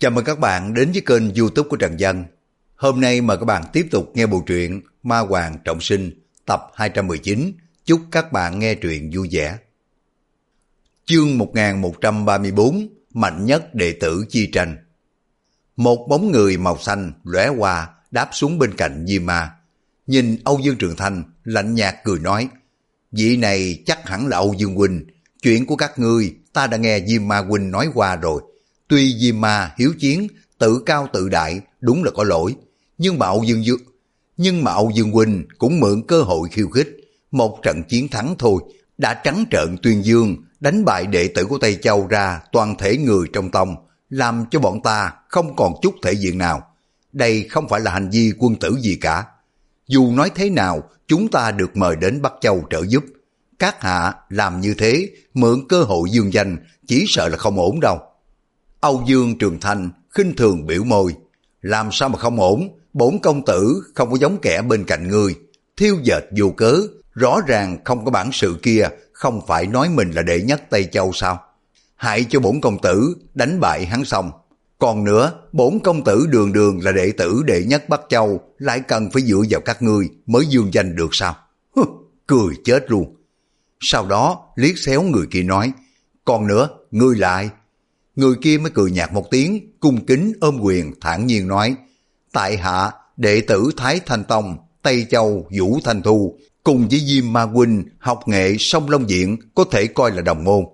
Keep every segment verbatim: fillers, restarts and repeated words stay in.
Chào mừng các bạn đến với kênh YouTube của Trần Dân. Hôm nay mời các bạn tiếp tục nghe bộ truyện Ma Hoàng Trọng Sinh tập hai trăm mười chín. Chúc các bạn nghe truyện vui vẻ. Chương một nghìn một trăm ba mươi bốn, Mạnh nhất đệ tử chi tranh. Một bóng người màu xanh lóe qua đáp xuống bên cạnh Diêm Ma. Nhìn Âu Dương Trường Thanh lạnh nhạt cười nói: vị này chắc hẳn là Âu Dương huynh. Chuyện của các ngươi ta đã nghe Diêm Ma huynh nói qua rồi. Tuy Diêm Ma hiếu chiến, tự cao tự đại, đúng là có lỗi, nhưng mà Âu Dương Dương, nhưng mà Âu Dương huynh cũng mượn cơ hội khiêu khích, một trận chiến thắng thôi, đã trắng trợn tuyên dương, đánh bại đệ tử của Tây Châu ra toàn thể người trong tông, làm cho bọn ta không còn chút thể diện nào. Đây không phải là hành vi quân tử gì cả. Dù nói thế nào, chúng ta được mời đến Bắc Châu trợ giúp. Các hạ làm như thế, mượn cơ hội dương danh, chỉ sợ là không ổn đâu. Âu Dương Trường Thanh khinh thường biểu môi: làm sao mà không ổn, bổn công tử không có giống kẻ bên cạnh ngươi, thiêu dệt vô cớ, rõ ràng không có bản sự kia, không phải nói mình là đệ nhất Tây Châu sao? Hại cho bổn công tử đánh bại hắn xong. Còn nữa, bổn công tử đường đường là đệ tử đệ nhất Bắc Châu, lại cần phải dựa vào các ngươi mới dương danh được sao? Hừ, cười chết luôn. Sau đó liếc xéo người kia nói: còn nữa, ngươi là ai? Người kia mới cười nhạt một tiếng, cung kính ôm quyền thản nhiên nói: tại hạ đệ tử Thái Thanh Tông Tây Châu Vũ Thanh Thu, cùng với Diêm Ma huynh học nghệ Sông Long Diện, có thể coi là đồng môn.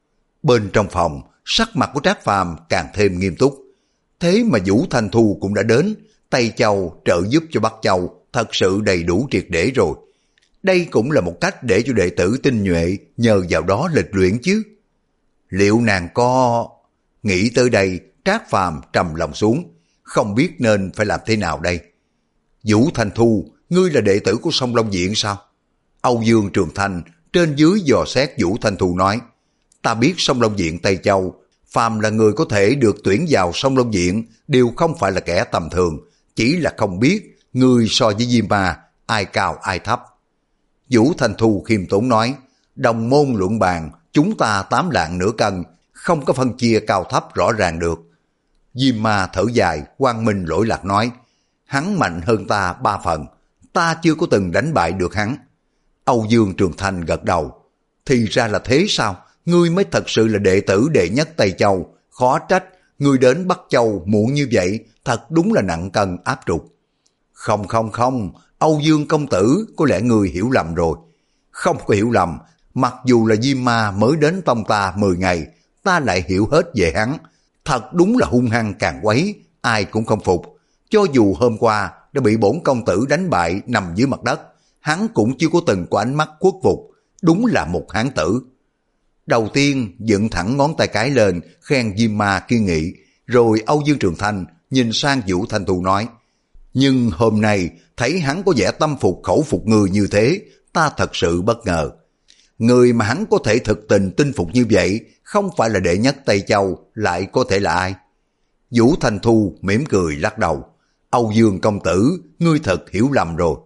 Bên trong phòng, sắc mặt của Trác Phàm càng thêm nghiêm túc. Thế mà Vũ Thanh Thu cũng đã đến Tây Châu trợ giúp cho Bắc Châu, thật sự đầy đủ triệt để rồi. Đây cũng là một cách để cho đệ tử tinh nhuệ nhờ vào đó lịch luyện chứ. Liệu nàng có... Nghĩ tới đây, Trác Phàm trầm lòng xuống, không biết nên phải làm thế nào đây. Vũ Thanh Thu, ngươi là đệ tử của Sông Long Diện sao? Âu Dương Trường Thanh trên dưới dò xét Vũ Thanh Thu nói: ta biết Sông Long Diện Tây Châu, phàm là người có thể được tuyển vào Sông Long Diện đều không phải là kẻ tầm thường, chỉ là không biết ngươi so với Diêm Ma ai cao ai thấp. Vũ Thanh Thu khiêm tốn nói: đồng môn luận bàn, chúng ta tám lạng nửa cân, không có phân chia cao thấp rõ ràng được. Diêm Ma thở dài, quang minh lỗi lạc nói: hắn mạnh hơn ta ba phần, ta chưa có từng đánh bại được hắn. Âu Dương Trường Thanh gật đầu: thì ra là thế sao, ngươi mới thật sự là đệ tử đệ nhất Tây Châu, khó trách ngươi đến Bắc Châu muộn như vậy, thật đúng là nặng cân áp trục. Không không không, Âu Dương công tử, có lẽ ngươi hiểu lầm rồi. Không có hiểu lầm, mặc dù là Diêm Ma mới đến tông ta mười ngày, ta lại hiểu hết về hắn. Thật đúng là hung hăng càng quấy, ai cũng không phục. Cho dù hôm qua đã bị bổn công tử đánh bại nằm dưới mặt đất, hắn cũng chưa có từng có ánh mắt khuất phục. Đúng là một hán tử. Đầu tiên dựng thẳng ngón tay cái lên khen Diêm Ma kiên nghị, rồi Âu Dương Trường Thanh nhìn sang Vũ Thanh Thu nói: nhưng hôm nay thấy hắn có vẻ tâm phục khẩu phục người như thế, ta thật sự bất ngờ. Người mà hắn có thể thực tình tin phục như vậy, không phải là đệ nhất Tây Châu, lại có thể là ai? Vũ Thanh Thu mỉm cười lắc đầu: Âu Dương công tử, ngươi thật hiểu lầm rồi.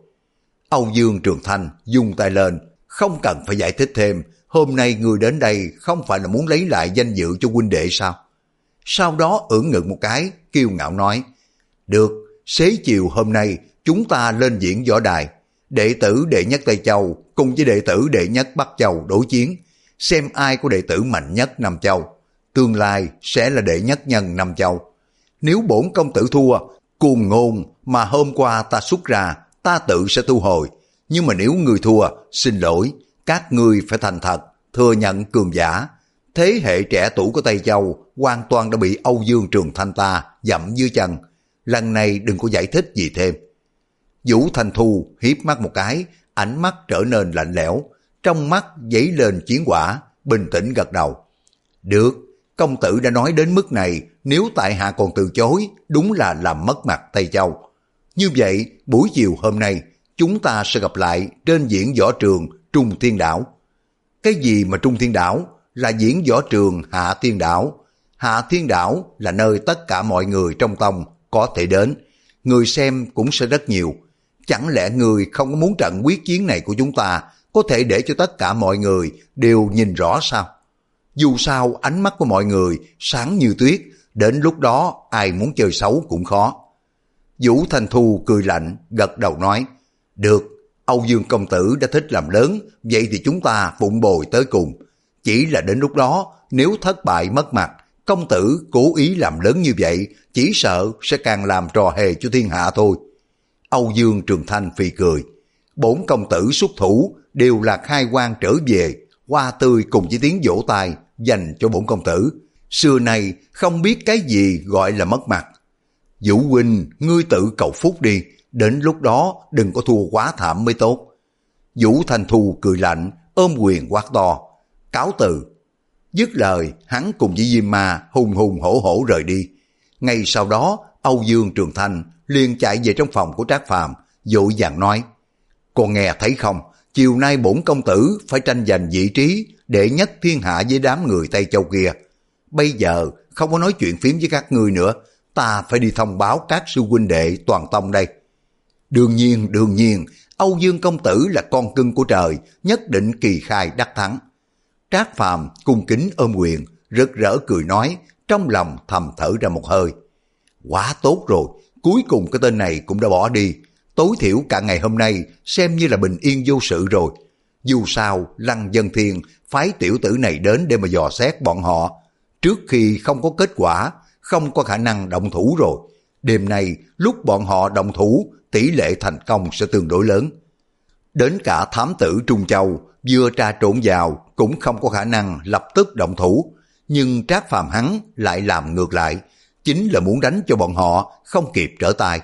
Âu Dương Trường Thanh dung tay lên: không cần phải giải thích thêm, hôm nay ngươi đến đây không phải là muốn lấy lại danh dự cho huynh đệ sao? Sau đó ưỡn ngực một cái, kiêu ngạo nói: được, xế chiều hôm nay chúng ta lên diễn võ đài, đệ tử đệ nhất Tây Châu cùng với đệ tử đệ nhất Bắc Châu đối chiến, xem ai có đệ tử mạnh nhất Nam Châu, tương lai sẽ là đệ nhất nhân Nam Châu. Nếu bổn công tử thua, cuồng ngôn mà hôm qua ta xuất ra, ta tự sẽ thu hồi. Nhưng mà nếu người thua, xin lỗi, các ngươi phải thành thật, thừa nhận cường giả. Thế hệ trẻ tuổi của Tây Châu hoàn toàn đã bị Âu Dương Trường Thanh ta dẫm dưới chân. Lần này đừng có giải thích gì thêm. Vũ Thanh Thu hiếp mắt một cái, ánh mắt trở nên lạnh lẽo, trong mắt dấy lên chiến quả, bình tĩnh gật đầu. Được, công tử đã nói đến mức này, nếu tại hạ còn từ chối, đúng là làm mất mặt Tây Châu. Như vậy, buổi chiều hôm nay, chúng ta sẽ gặp lại trên diễn võ trường Trung Thiên Đảo. Cái gì mà Trung Thiên Đảo? Là diễn võ trường Hạ Thiên Đảo. Hạ Thiên Đảo là nơi tất cả mọi người trong tông có thể đến. Người xem cũng sẽ rất nhiều. Chẳng lẽ người không có muốn trận quyết chiến này của chúng ta có thể để cho tất cả mọi người đều nhìn rõ sao? Dù sao ánh mắt của mọi người sáng như tuyết, đến lúc đó ai muốn chơi xấu cũng khó. Vũ Thanh Thu cười lạnh, gật đầu nói, được, Âu Dương công tử đã thích làm lớn, vậy thì chúng ta phụng bồi tới cùng. Chỉ là đến lúc đó, nếu thất bại mất mặt, công tử cố ý làm lớn như vậy, chỉ sợ sẽ càng làm trò hề cho thiên hạ thôi. Âu Dương Trường Thanh phì cười, bổn công tử xuất thủ đều là khai quang trở về, hoa tươi cùng với tiếng vỗ tay dành cho bổn công tử. Xưa nay không biết cái gì gọi là mất mặt. Vũ huynh, ngươi tự cầu phúc đi, đến lúc đó đừng có thua quá thảm mới tốt. Vũ Thanh Thu cười lạnh, ôm quyền quát to, cáo từ. Dứt lời, hắn cùng với Diêm Ma hùng hùng hổ hổ rời đi. Ngay sau đó, Âu Dương Trường Thanh liền chạy về trong phòng của Trác Phàm, vội vàng nói, con nghe thấy không, chiều nay bổn công tử phải tranh giành vị trí đệ nhất thiên hạ với đám người Tây Châu kia. Bây giờ không có nói chuyện phím với các ngươi nữa, ta phải đi thông báo các sư huynh đệ toàn tông đây. Đương nhiên, đương nhiên, Âu Dương công tử là con cưng của trời, nhất định kỳ khai đắc thắng. Trác Phàm cung kính ôm quyền, rực rỡ cười nói, trong lòng thầm thở ra một hơi. Quá tốt rồi, cuối cùng cái tên này cũng đã bỏ đi, tối thiểu cả ngày hôm nay xem như là bình yên vô sự rồi. Dù sao, Lăng Vân Thiên phái tiểu tử này đến để mà dò xét bọn họ. Trước khi không có kết quả, không có khả năng động thủ rồi. Đêm nay, lúc bọn họ động thủ, tỷ lệ thành công sẽ tương đối lớn. Đến cả thám tử Trung Châu vừa trà trộn vào cũng không có khả năng lập tức động thủ. Nhưng Trác Phàm hắn lại làm ngược lại, chính là muốn đánh cho bọn họ không kịp trở tay.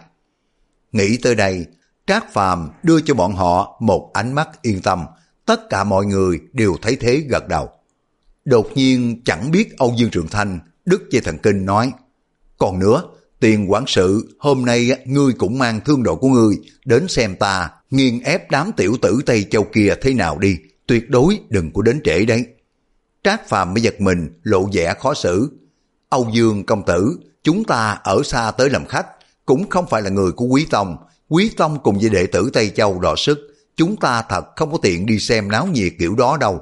Nghĩ tới đây, Trác Phàm đưa cho bọn họ một ánh mắt yên tâm, tất cả mọi người đều thấy thế gật đầu. Đột nhiên chẳng biết Âu Dương Trường Thanh đứt dây thần kinh nói, còn nữa, Tiền quản sự, hôm nay ngươi cũng mang thương đội của ngươi đến xem ta nghiền ép đám tiểu tử Tây Châu kia thế nào đi, tuyệt đối đừng có đến trễ đấy. Trác Phàm mới giật mình, lộ vẻ khó xử. Âu Dương công tử, chúng ta ở xa tới làm khách, cũng không phải là người của Quý Tông. Quý Tông cùng với đệ tử Tây Châu đọ sức, chúng ta thật không có tiện đi xem náo nhiệt kiểu đó đâu.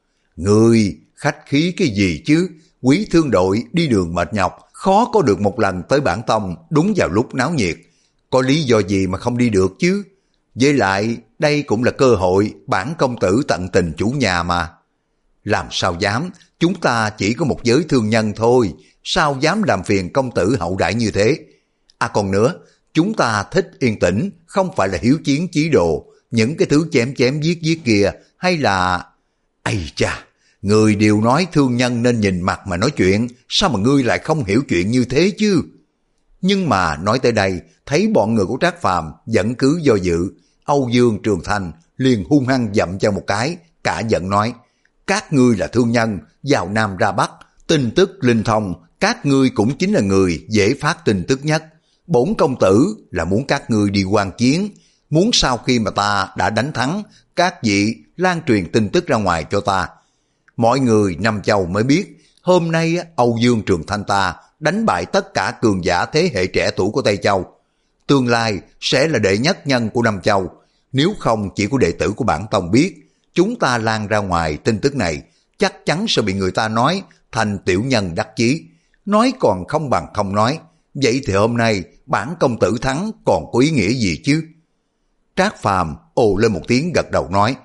Ngươi, khách khí cái gì chứ, Quý thương đội đi đường mệt nhọc, khó có được một lần tới bản tông đúng vào lúc náo nhiệt. Có lý do gì mà không đi được chứ? Với lại, đây cũng là cơ hội bản công tử tận tình chủ nhà mà. Làm sao dám, chúng ta chỉ có một giới thương nhân thôi, sao dám làm phiền công tử hậu đãi như thế? À còn nữa, chúng ta thích yên tĩnh, không phải là hiếu chiến chí đồ, những cái thứ chém chém giết giết kia, hay là... Ây cha, người đều nói thương nhân nên nhìn mặt mà nói chuyện, sao mà ngươi lại không hiểu chuyện như thế chứ? Nhưng mà nói tới đây, thấy bọn người của Trác Phàm vẫn cứ do dự, Âu Dương Trường Thanh liền hung hăng dậm cho một cái, cả giận nói, các ngươi là thương nhân, vào Nam ra Bắc, tin tức linh thông, các ngươi cũng chính là người dễ phát tin tức nhất. Bổn công tử là muốn các ngươi đi quan chiến, muốn sau khi mà ta đã đánh thắng, các vị lan truyền tin tức ra ngoài cho ta. Mọi người Nam Châu mới biết, hôm nay Âu Dương Trường Thanh ta đánh bại tất cả cường giả thế hệ trẻ tuổi của Tây Châu. Tương lai sẽ là đệ nhất nhân của Nam Châu, nếu không chỉ của đệ tử của bản tông biết, chúng ta lan ra ngoài tin tức này, chắc chắn sẽ bị người ta nói thành tiểu nhân đắc chí. Nói còn không bằng không nói, vậy thì hôm nay bản công tử thắng còn có ý nghĩa gì chứ? Trác Phàm ồ lên một tiếng gật đầu nói,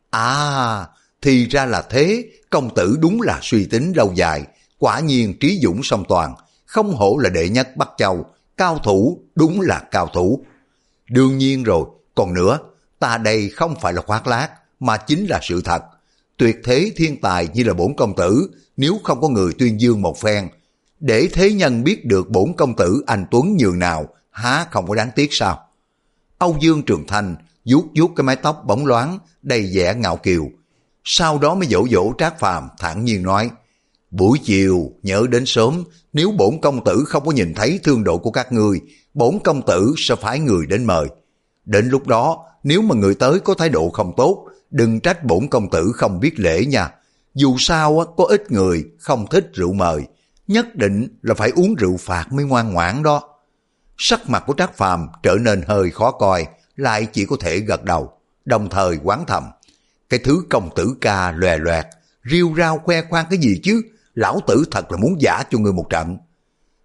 à, thì ra là thế, công tử đúng là suy tính lâu dài, quả nhiên trí dũng song toàn, không hổ là đệ nhất Bắc Châu, cao thủ, đúng là cao thủ. Đương nhiên rồi, còn nữa, ta đây không phải là khoác lác, mà chính là sự thật. Tuyệt thế thiên tài như là bổn công tử, nếu không có người tuyên dương một phen, để thế nhân biết được bổn công tử anh tuấn nhường nào, há không có đáng tiếc sao? Âu Dương Trường Thanh vuốt vuốt cái mái tóc bóng loáng, đầy vẻ ngạo kiều. Sau đó mới dỗ dỗ Trác Phàm thản nhiên nói, buổi chiều nhớ đến sớm, nếu bổn công tử không có nhìn thấy thương độ của các ngươi, bổn công tử sẽ phái người đến mời. Đến lúc đó, nếu mà người tới có thái độ không tốt, đừng trách bổn công tử không biết lễ nha. Dù sao có ít người không thích rượu mời, nhất định là phải uống rượu phạt mới ngoan ngoãn đó. Sắc mặt của Trác Phàm trở nên hơi khó coi, lại chỉ có thể gật đầu, đồng thời oán thầm. Cái thứ công tử ca lòe loẹt, riêu rao khoe khoang cái gì chứ, lão tử thật là muốn giả cho người một trận.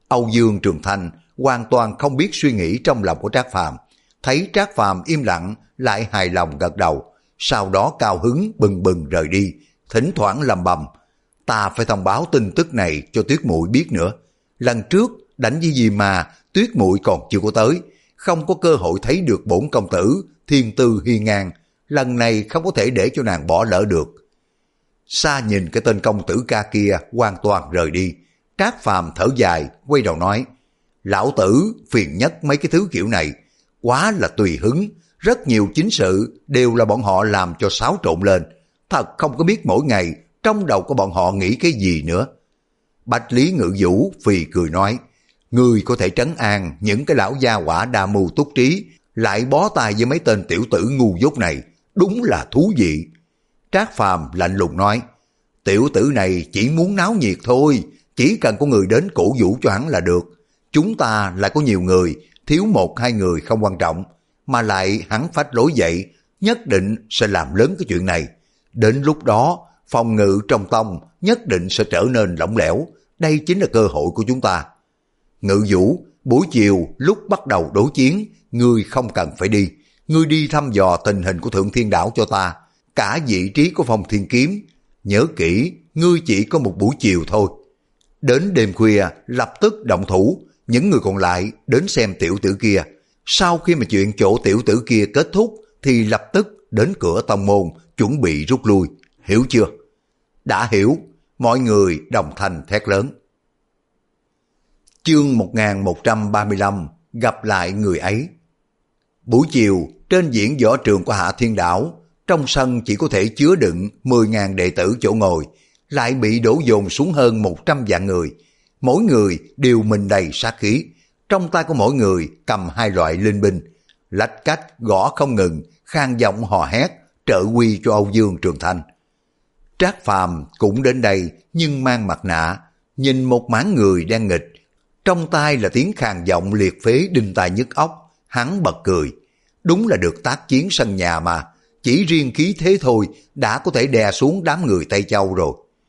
Âu Dương Trường Thanh hoàn toàn không biết suy nghĩ trong lòng của Trác Phàm, thấy Trác Phàm im lặng lại hài lòng gật đầu, sau đó cao hứng bừng bừng rời đi, thỉnh thoảng lầm bầm: ta phải thông báo tin tức này cho Tuyết Muội biết nữa. Lần trước đánh với gì mà Tuyết Muội còn chưa có tới, không có cơ hội thấy được bổn công tử thiên tư hiên ngang, lần này không có thể để cho nàng bỏ lỡ được. Xa nhìn cái tên công tử ca kia hoàn toàn rời đi, Trác Phàm thở dài quay đầu nói: lão tử phiền nhất mấy cái thứ kiểu này, quá là tùy hứng, rất nhiều chính sự đều là bọn họ làm cho xáo trộn lên, thật không có biết mỗi ngày trong đầu của bọn họ nghĩ cái gì nữa. Bạch Lý Ngự Vũ phì cười nói: ngươi có thể trấn an những cái lão gia quả đa mưu túc trí, lại bó tay với mấy tên tiểu tử ngu dốt này, đúng là thú vị. Trác Phàm lạnh lùng nói: tiểu tử này chỉ muốn náo nhiệt thôi, chỉ cần có người đến cổ vũ cho hắn là được. Chúng ta lại có nhiều người, thiếu một hai người không quan trọng, mà lại hắn phách lối dậy, nhất định sẽ làm lớn cái chuyện này. Đến lúc đó, phòng ngự trong tông nhất định sẽ trở nên lỏng lẻo, đây chính là cơ hội của chúng ta. Ngự Vũ, buổi chiều lúc bắt đầu đối chiến, ngươi không cần phải đi, ngươi đi thăm dò tình hình của Thượng Thiên Đảo cho ta, cả vị trí của Phong Thiên Kiếm. Nhớ kỹ, ngươi chỉ có một buổi chiều thôi. Đến đêm khuya, lập tức động thủ, những người còn lại đến xem tiểu tử kia. Sau khi mà chuyện chỗ tiểu tử kia kết thúc, thì lập tức đến cửa tông môn, chuẩn bị rút lui. Hiểu chưa? Đã hiểu, mọi người đồng thanh thét lớn. Chương một nghìn một trăm ba mươi lăm, gặp lại người ấy. Buổi chiều, trên diễn võ trường của Hạ Thiên Đảo, trong sân chỉ có thể chứa đựng mười nghìn đệ tử chỗ ngồi, lại bị đổ dồn xuống hơn một trăm vạn người. Mỗi người đều mình đầy sát khí, trong tay của mỗi người cầm hai loại linh binh, lách cách gõ không ngừng, khang giọng hò hét trợ uy cho Âu Dương Trường Thanh. Trác Phàm cũng đến đây nhưng mang mặt nạ, nhìn một mảng người đang nghịch, trong tai là tiếng khàn giọng liệt phế đinh tai nhức óc, hắn bật cười. Đúng là được tác chiến sân nhà mà, chỉ riêng khí thế thôi đã có thể đè xuống đám người Tây Châu rồi.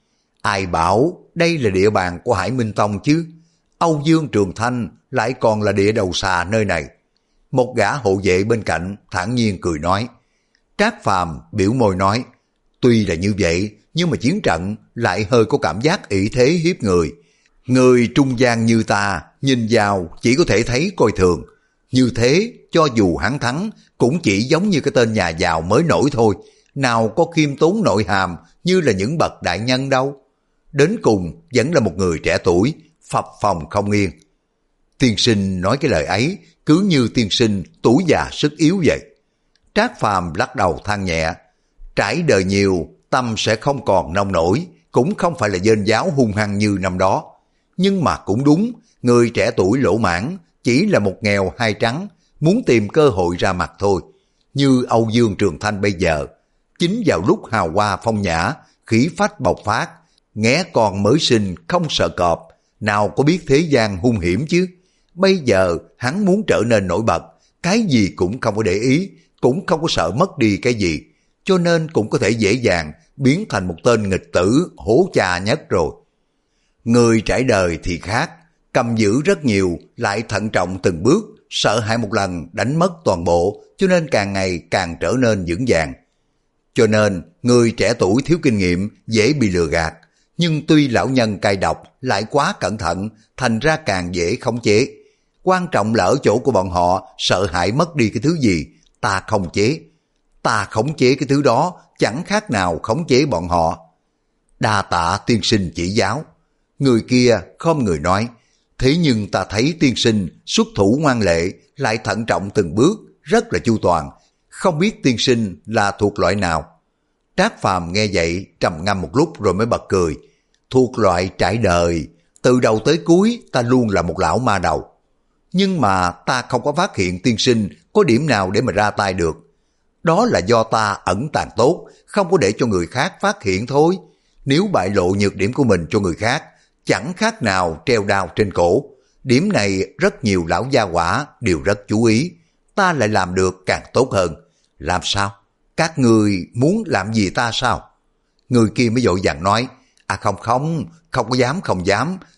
Ai bảo đây là địa bàn của Hải Minh Tông chứ? Âu Dương Trường Thanh lại còn là địa đầu xà nơi này. Một gã hộ vệ bên cạnh thản nhiên cười nói. Trác Phàm biểu môi nói, tuy là như vậy nhưng mà chiến trận lại hơi có cảm giác ỷ thế hiếp người. Người trung gian như ta nhìn vào chỉ có thể thấy coi thường. Như thế cho dù hắn thắng cũng chỉ giống như cái tên nhà giàu mới nổi thôi, nào có khiêm tốn nội hàm như là những bậc đại nhân đâu. Đến cùng vẫn là một người trẻ tuổi, phập phồng không yên. Tiên sinh nói cái lời ấy cứ như tiên sinh tuổi già sức yếu vậy. Trác Phàm lắc đầu than nhẹ, trải đời nhiều tâm sẽ không còn nông nổi, cũng không phải là dên giáo hung hăng như năm đó. Nhưng mà cũng đúng, người trẻ tuổi lỗ mãn chỉ là một nghèo hai trắng, muốn tìm cơ hội ra mặt thôi. Như Âu Dương Trường Thanh bây giờ, chính vào lúc hào hoa phong nhã, khí phách bộc phát, nghé con mới sinh không sợ cọp, nào có biết thế gian hung hiểm chứ. Bây giờ hắn muốn trở nên nổi bật, cái gì cũng không có để ý, cũng không có sợ mất đi cái gì, cho nên cũng có thể dễ dàng biến thành một tên nghịch tử hố cha nhất rồi. Người trải đời thì khác, cầm giữ rất nhiều, lại thận trọng từng bước, sợ hãi một lần đánh mất toàn bộ, cho nên càng ngày càng trở nên vững vàng. Cho nên, người trẻ tuổi thiếu kinh nghiệm, dễ bị lừa gạt, nhưng tuy lão nhân cay độc lại quá cẩn thận, thành ra càng dễ khống chế. Quan trọng là ở chỗ của bọn họ sợ hãi mất đi cái thứ gì, ta khống chế. Ta khống chế cái thứ đó chẳng khác nào khống chế bọn họ. Đa tạ tiên sinh chỉ giáo. Người kia khom người nói, thế nhưng ta thấy tiên sinh xuất thủ ngoan lệ, lại thận trọng từng bước, rất là chu toàn. Không biết tiên sinh là thuộc loại nào? Trác Phàm nghe vậy trầm ngâm một lúc rồi mới bật cười. Thuộc loại trải đời, từ đầu tới cuối ta luôn là một lão ma đầu. Nhưng mà ta không có phát hiện tiên sinh có điểm nào để mà ra tay được. Đó là do ta ẩn tàng tốt, không có để cho người khác phát hiện thôi. Nếu bại lộ nhược điểm của mình cho người khác, chẳng khác nào treo đao trên cổ. Điểm này rất nhiều lão gia hỏa đều rất chú ý. Ta lại làm được càng tốt hơn. Làm sao? Các người muốn làm gì ta sao? Người kia mới vội vàng nói, à không không, không có dám không dám,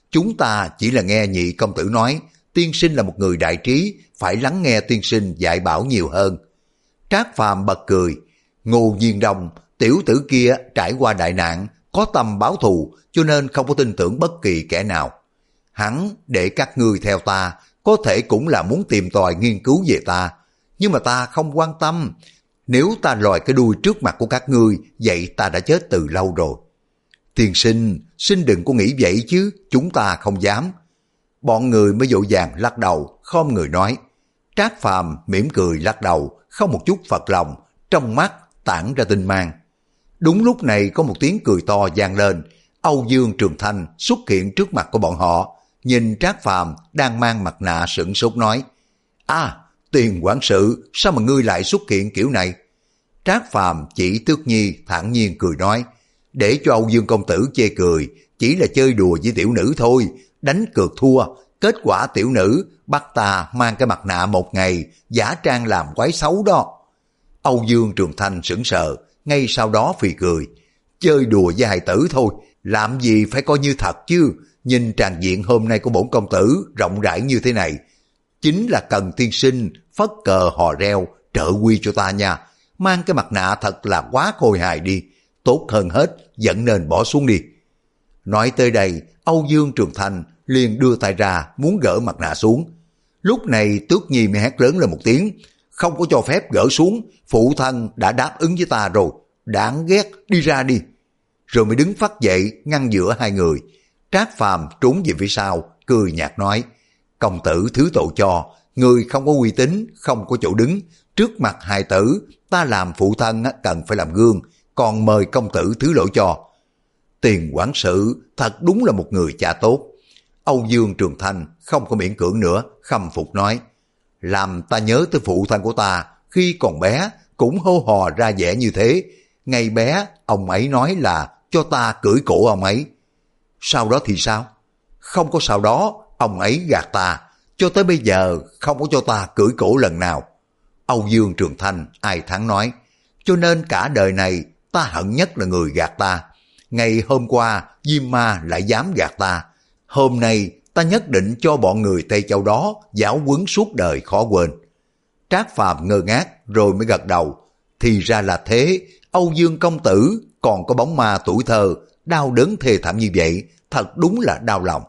Chúng ta chỉ là nghe nhị công tử nói, tiên sinh là một người đại trí, phải lắng nghe tiên sinh dạy bảo nhiều hơn. Trác Phàm bật cười, Ngô Diên Đông, tiểu tử kia trải qua đại nạn, có tâm báo thù, cho nên không có tin tưởng bất kỳ kẻ nào. Hắn để các ngươi theo ta, có thể cũng là muốn tìm tòi nghiên cứu về ta, nhưng mà ta không quan tâm. Nếu ta lòi cái đuôi trước mặt của các ngươi, vậy ta đã chết từ lâu rồi. Tiên sinh, xin đừng có nghĩ vậy chứ, chúng ta không dám. Bọn người mới vội vàng lắc đầu, không người nói. Trác Phàm mỉm cười lắc đầu, không một chút phật lòng, trong mắt tản ra tinh mang. Đúng lúc này có một tiếng cười to vang lên, Âu Dương Trường Thanh xuất hiện trước mặt của bọn họ, nhìn Trác Phàm đang mang mặt nạ sửng sốt nói, À, Tiền quản sự, sao mà ngươi lại xuất hiện kiểu này? Trác Phàm chỉ Tước Nhi thản nhiên cười nói, để cho Âu Dương công tử chê cười, chỉ là chơi đùa với tiểu nữ thôi, đánh cược thua, kết quả tiểu nữ bắt ta mang cái mặt nạ một ngày, giả trang làm quái xấu đó. Âu Dương Trường Thanh sững sờ, ngay sau đó phì cười, chơi đùa với hài tử thôi, làm gì phải coi như thật chứ, nhìn tràng diện hôm nay của bổn công tử rộng rãi như thế này, chính là cần tiên sinh phất cờ hò reo trợ quy cho ta nha, mang cái mặt nạ thật là quá khôi hài đi, tốt hơn hết vẫn nên bỏ xuống đi. Nói tới đây, Âu Dương Trường Thanh liền đưa tay ra muốn gỡ mặt nạ xuống. Lúc này Tước Nhi mới hét lớn lên một tiếng, không có cho phép gỡ xuống, phụ thân đã đáp ứng với ta rồi, đáng ghét, đi ra đi. Rồi mới đứng phắt dậy ngăn giữa hai người. Trác Phàm trốn về phía sau, cười nhạt nói, công tử thứ tội cho, người không có uy tín, không có chỗ đứng, trước mặt hài tử, ta làm phụ thân cần phải làm gương, còn mời công tử thứ lỗi cho. Tiền quản sự thật đúng là một người cha tốt. Âu Dương Trường Thanh không có miễn cưỡng nữa, khâm phục nói, làm ta nhớ tới phụ thân của ta, khi còn bé cũng hô hò ra vẻ như thế. Ngày bé, ông ấy nói là cho ta cưỡi cổ ông ấy. Sau đó thì sao? Không có sau đó, ông ấy gạt ta, cho tới bây giờ không có cho ta cưỡi cổ lần nào. Âu Dương Trường Thanh ai thắng nói, cho nên cả đời này ta hận nhất là người gạt ta. Ngày hôm qua, Diêm Ma lại dám gạt ta. Hôm nay ta nhất định cho bọn người Tây Châu đó giáo huấn suốt đời khó quên. Trác Phàm ngơ ngác rồi mới gật đầu. Thì ra là thế, Âu Dương công tử còn có bóng ma tuổi thơ, đau đớn thê thảm như vậy, thật đúng là đau lòng.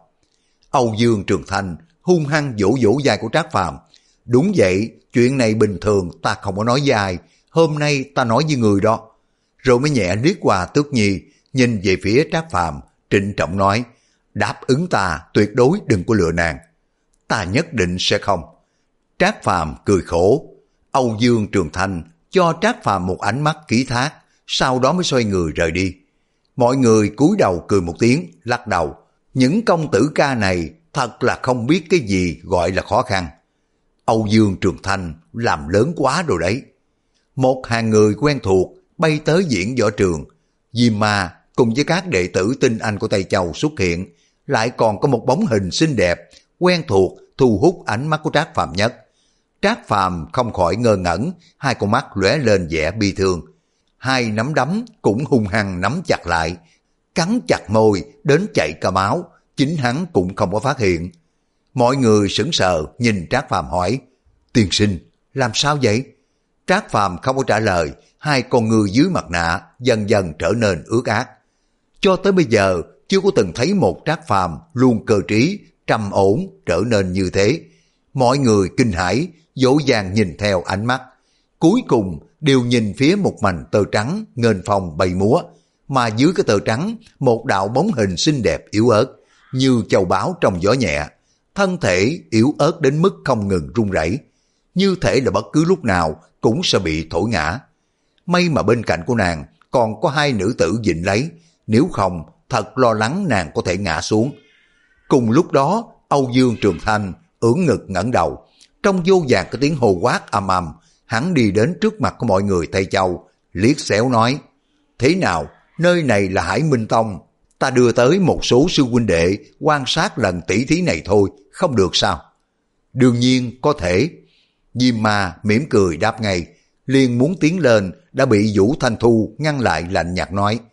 Âu Dương Trường Thanh hung hăng vỗ vỗ vai của Trác Phàm. Đúng vậy, chuyện này bình thường ta không có nói với ai, hôm nay ta nói với người đó. Rồi mới nhẹ liếc qua Tước Nhi, nhìn về phía Trác Phàm, trịnh trọng nói, đáp ứng ta tuyệt đối đừng có lừa nàng. Ta nhất định sẽ không. Trác Phàm cười khổ. Âu Dương Trường Thanh cho Trác Phàm một ánh mắt ký thác, sau đó mới xoay người rời đi. Mọi người cúi đầu cười một tiếng, lắc đầu. Những công tử ca này thật là không biết cái gì gọi là khó khăn. Âu Dương Trường Thanh làm lớn quá rồi đấy. Một hàng người quen thuộc bay tới diễn võ trường. Diêm Ma cùng với các đệ tử tinh anh của Tây Châu xuất hiện, lại còn có một bóng hình xinh đẹp, quen thuộc thu hút ánh mắt của Trác Phàm nhất. Trác Phàm không khỏi ngơ ngẩn, hai con mắt lóe lên vẻ bi thương. Hai nắm đấm cũng hung hăng nắm chặt lại, cắn chặt môi đến chảy cả máu, chính hắn cũng không có phát hiện. Mọi người sững sờ nhìn Trác Phàm hỏi, tiên sinh, làm sao vậy? Trác Phàm không có trả lời, hai con người dưới mặt nạ dần dần trở nên ướt át. Cho tới bây giờ chưa có từng thấy một Trác Phàm luôn cơ trí, trầm ổn trở nên như thế. Mọi người kinh hãi, dỗ dàng nhìn theo ánh mắt. Cuối cùng đều nhìn phía một mảnh tơ trắng nghênh phong bay múa, mà dưới cái tơ trắng một đạo bóng hình xinh đẹp yếu ớt, như châu báu trong gió nhẹ, thân thể yếu ớt đến mức không ngừng run rẩy, như thể là bất cứ lúc nào cũng sẽ bị thổi ngã. May mà bên cạnh của nàng còn có hai nữ tử dịnh lấy, nếu không thật lo lắng nàng có thể ngã xuống. Cùng lúc đó, Âu Dương Trường Thanh ưỡn ngực ngẩng đầu, trong vô vàn cái tiếng hô quát ầm ầm, hắn đi đến trước mặt của mọi người Tây Châu, liếc xéo nói, thế nào, nơi này là Hải Minh Tông, ta đưa tới một số sư huynh đệ quan sát lần tỷ thí này thôi, không được sao? Đương nhiên có thể. Diêm Ma mỉm cười đáp ngay, liền muốn tiến lên, đã bị Vũ Thanh Thu ngăn lại lạnh nhạt nói,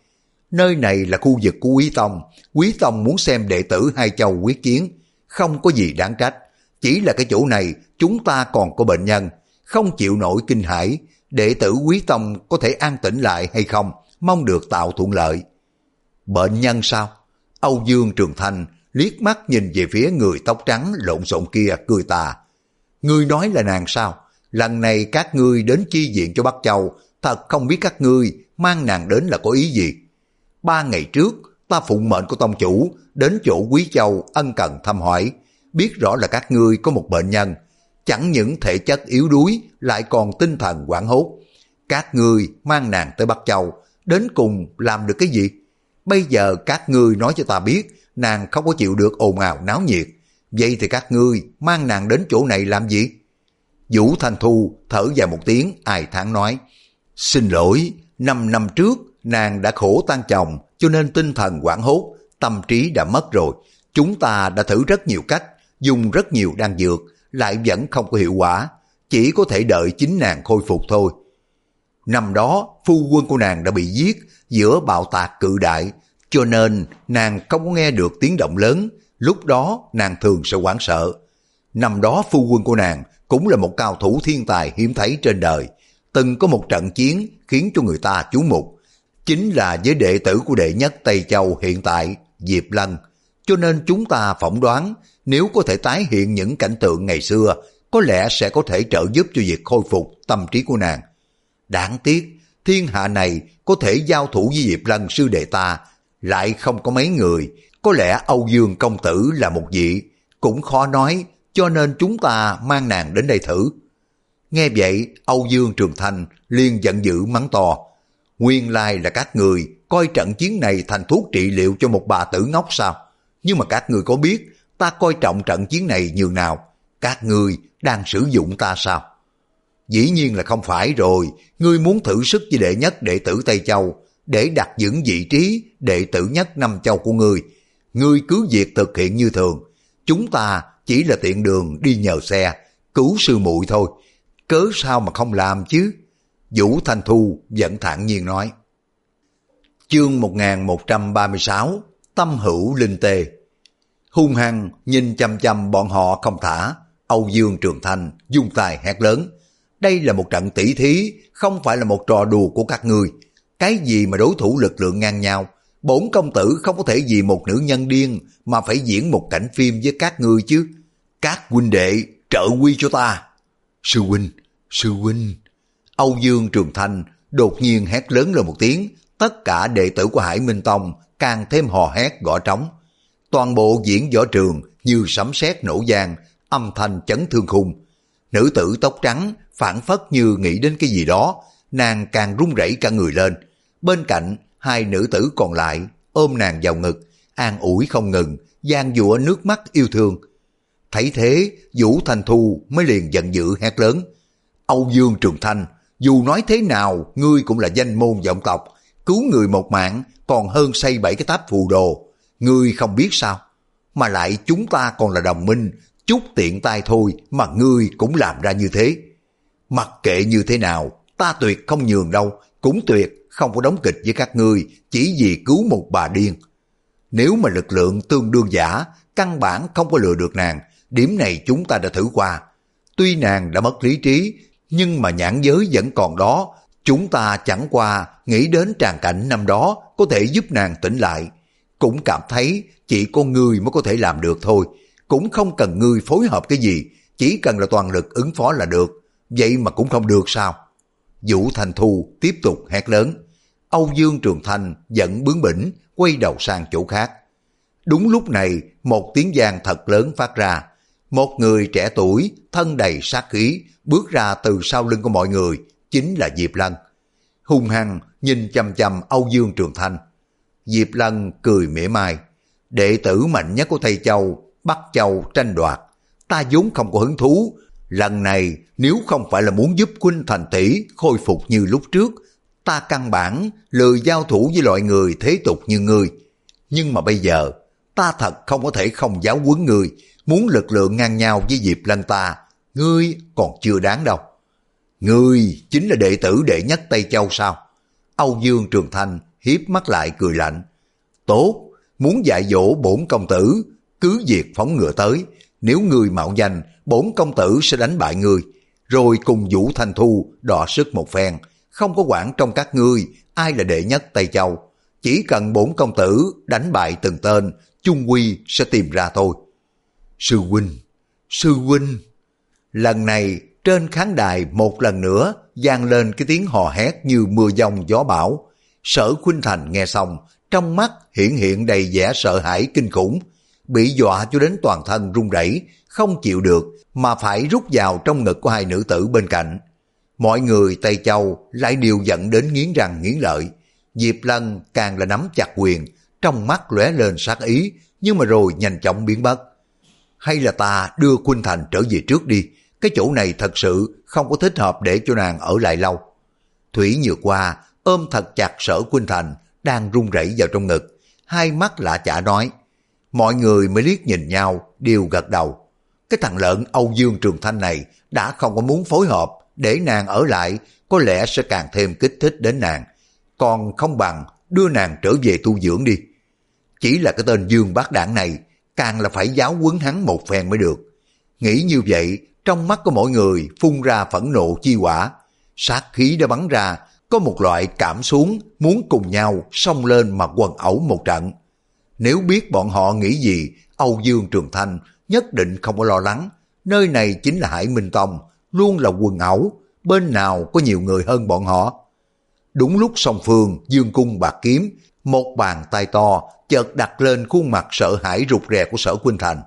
Nơi này là khu vực của Quý Tông, Quý Tông muốn xem đệ tử hai châu quyết chiến, không có gì đáng trách. Chỉ là cái chỗ này chúng ta còn có bệnh nhân, không chịu nổi kinh hãi, đệ tử Quý Tông có thể an tĩnh lại hay không, mong được tạo thuận lợi. Bệnh nhân sao? Âu Dương Trường Thanh liếc mắt nhìn về phía người tóc trắng lộn xộn kia cười tà. Ngươi nói là nàng sao? Lần này các ngươi đến chi viện cho Bắc Châu, thật không biết các ngươi mang nàng đến là có ý gì. Ba ngày trước, ta phụng mệnh của tông chủ đến chỗ Quý Châu ân cần thăm hỏi, biết rõ là các ngươi có một bệnh nhân, chẳng những thể chất yếu đuối lại còn tinh thần hoảng hốt. Các ngươi mang nàng tới Bắc Châu, đến cùng làm được cái gì? Bây giờ các ngươi nói cho ta biết, nàng không có chịu được ồn ào náo nhiệt, vậy thì các ngươi mang nàng đến chỗ này làm gì? Vũ Thanh Thu thở dài một tiếng ai thán nói, xin lỗi, năm năm trước nàng đã khổ tan chồng cho nên tinh thần hoảng hốt, tâm trí đã mất rồi. Chúng ta đã thử rất nhiều cách, dùng rất nhiều đan dược, lại vẫn không có hiệu quả, chỉ có thể đợi chính nàng khôi phục thôi. Năm đó phu quân của nàng đã bị giết giữa bạo tạc cự đại, cho nên nàng không có nghe được tiếng động lớn, lúc đó nàng thường sẽ hoảng sợ. Năm đó phu quân của nàng cũng là một cao thủ thiên tài hiếm thấy trên đời, từng có một trận chiến khiến cho người ta chú mục, chính là với đệ tử của đệ nhất Tây Châu hiện tại, Diệp Lân. Cho nên chúng ta phỏng đoán nếu có thể tái hiện những cảnh tượng ngày xưa, có lẽ sẽ có thể trợ giúp cho việc khôi phục tâm trí của nàng. Đáng tiếc, thiên hạ này có thể giao thủ với Diệp Lân sư đệ ta, lại không có mấy người, có lẽ Âu Dương công tử là một vị, cũng khó nói, cho nên chúng ta mang nàng đến đây thử. Nghe vậy, Âu Dương Trường Thanh liền giận dữ mắng to, nguyên lai là các người coi trận chiến này thành thuốc trị liệu cho một bà tử ngốc sao? Nhưng mà các người có biết ta coi trọng trận chiến này nhường nào? Các người đang sử dụng ta sao? Dĩ nhiên là không phải rồi, ngươi muốn thử sức với đệ nhất đệ tử Tây Châu, để đặt vững vị trí đệ tử nhất năm châu của ngươi. Ngươi cứ việc thực hiện như thường, chúng ta chỉ là tiện đường đi nhờ xe, cứu sư muội thôi, cớ sao mà không làm chứ? Vũ Thanh Thu vẫn thản nhiên nói. Chương một nghìn một trăm ba mươi sáu, Tâm hữu linh tê. Hung hăng nhìn chăm chăm bọn họ không thả, Âu Dương Trường Thanh dung tài hét lớn, đây là một trận tỷ thí, không phải là một trò đùa của các ngươi. Cái gì mà đối thủ lực lượng ngang nhau, bổn công tử không có thể vì một nữ nhân điên mà phải diễn một cảnh phim với các ngươi chứ. Các huynh đệ trợ quy cho ta. Sư huynh, sư huynh. Âu Dương Trường Thanh đột nhiên hét lớn lên một tiếng, tất cả đệ tử của Hải Minh Tông càng thêm hò hét gõ trống. Toàn bộ diễn võ trường như sấm sét nổ vang, âm thanh chấn thương khung. Nữ tử tóc trắng phảng phất như nghĩ đến cái gì đó, nàng càng run rẩy cả người lên. Bên cạnh hai nữ tử còn lại ôm nàng vào ngực, an ủi không ngừng, gian dụa nước mắt yêu thương. Thấy thế, Vũ Thanh Thu mới liền giận dữ hét lớn, Âu Dương Trường Thanh, dù nói thế nào ngươi cũng là danh môn vọng tộc, cứu người một mạng còn hơn xây bảy cái tháp phù đồ, ngươi không biết sao? Mà lại chúng ta còn là đồng minh, chút tiện tay thôi mà ngươi cũng làm ra như thế. Mặc kệ như thế nào, ta tuyệt không nhường đâu, cũng tuyệt không có đóng kịch với các ngươi chỉ vì cứu một bà điên. Nếu mà lực lượng tương đương giả, căn bản không có lừa được nàng, điểm này chúng ta đã thử qua. Tuy nàng đã mất lý trí, nhưng mà nhãn giới vẫn còn đó, chúng ta chẳng qua nghĩ đến tràng cảnh năm đó có thể giúp nàng tỉnh lại. Cũng cảm thấy chỉ có ngươi mới có thể làm được thôi, cũng không cần ngươi phối hợp cái gì, chỉ cần là toàn lực ứng phó là được, vậy mà cũng không được sao? Vũ Thanh Thu tiếp tục hét lớn. Âu Dương Trường Thanh giận bướng bỉnh, quay đầu sang chỗ khác. Đúng lúc này, một tiếng vang thật lớn phát ra. Một người trẻ tuổi, thân đầy sát khí, bước ra từ sau lưng của mọi người, chính là Diệp Lân. Hung hăng nhìn chằm chằm Âu Dương Trường Thanh. Diệp Lân cười mỉa mai, đệ tử mạnh nhất của Tây Châu, Bắc Châu tranh đoạt, ta vốn không có hứng thú. Lần này nếu không phải là muốn giúp huynh thành tỷ khôi phục như lúc trước, ta căn bản lười giao thủ với loại người thế tục như ngươi. Nhưng mà bây giờ, ta thật không có thể không giáo huấn ngươi, muốn lực lượng ngang nhau với Diệp Lân ta, ngươi còn chưa đáng đâu. Ngươi chính là đệ tử đệ nhất Tây Châu sao? Âu Dương Trường Thanh hiếp mắt lại cười lạnh. Tốt, muốn dạy dỗ bổn công tử, cứ việc phóng ngựa tới. Nếu ngươi mạo danh, bổn công tử sẽ đánh bại ngươi, rồi cùng Vũ Thanh Thu đọ sức một phen. Không có quản trong các ngươi ai là đệ nhất Tây Châu. Chỉ cần bổn công tử đánh bại từng tên, chung quy sẽ tìm ra thôi. Sư huynh, sư huynh. Lần này trên khán đài một lần nữa vang lên cái tiếng hò hét như mưa giông gió bão. Sở Khuynh Thành nghe xong, trong mắt hiện hiện đầy vẻ sợ hãi kinh khủng, bị dọa cho đến toàn thân run rẩy, không chịu được mà phải rút vào trong ngực của hai nữ tử bên cạnh. Mọi người Tây Châu lại đều giận đến nghiến răng nghiến lợi. Diệp Lân càng là nắm chặt quyền, trong mắt lóe lên sát ý, nhưng mà rồi nhanh chóng biến mất. Hay là ta đưa Khuynh Thành trở về trước đi, cái chỗ này thật sự không có thích hợp để cho nàng ở lại lâu. Thủy Nhược Hoa ôm thật chặt Sở Khuynh Thành đang run rẩy vào trong ngực, hai mắt lạ chả nói. Mọi người mới liếc nhìn nhau đều gật đầu. Cái thằng lợn Âu Dương Trường Thanh này đã không có muốn phối hợp, để nàng ở lại có lẽ sẽ càng thêm kích thích đến nàng, còn không bằng đưa nàng trở về tu dưỡng đi. Chỉ là cái tên Dương Bác Đảng này càng là phải giáo huấn hắn một phen mới được. Nghĩ như vậy, trong mắt của mỗi người phun ra phẫn nộ chi hỏa, sát khí đã bắn ra, có một loại cảm xuống muốn cùng nhau xông lên mà quần ẩu một trận. Nếu biết bọn họ nghĩ gì, Âu Dương Trường Thanh nhất định không có lo lắng. Nơi này chính là Hải Minh Tông, luôn là quần ẩu, bên nào có nhiều người hơn bọn họ. Đúng lúc song phương dương cung bạc kiếm, một bàn tay to chợt đặt lên khuôn mặt sợ hãi rụt rè của Sở Khuynh Thành.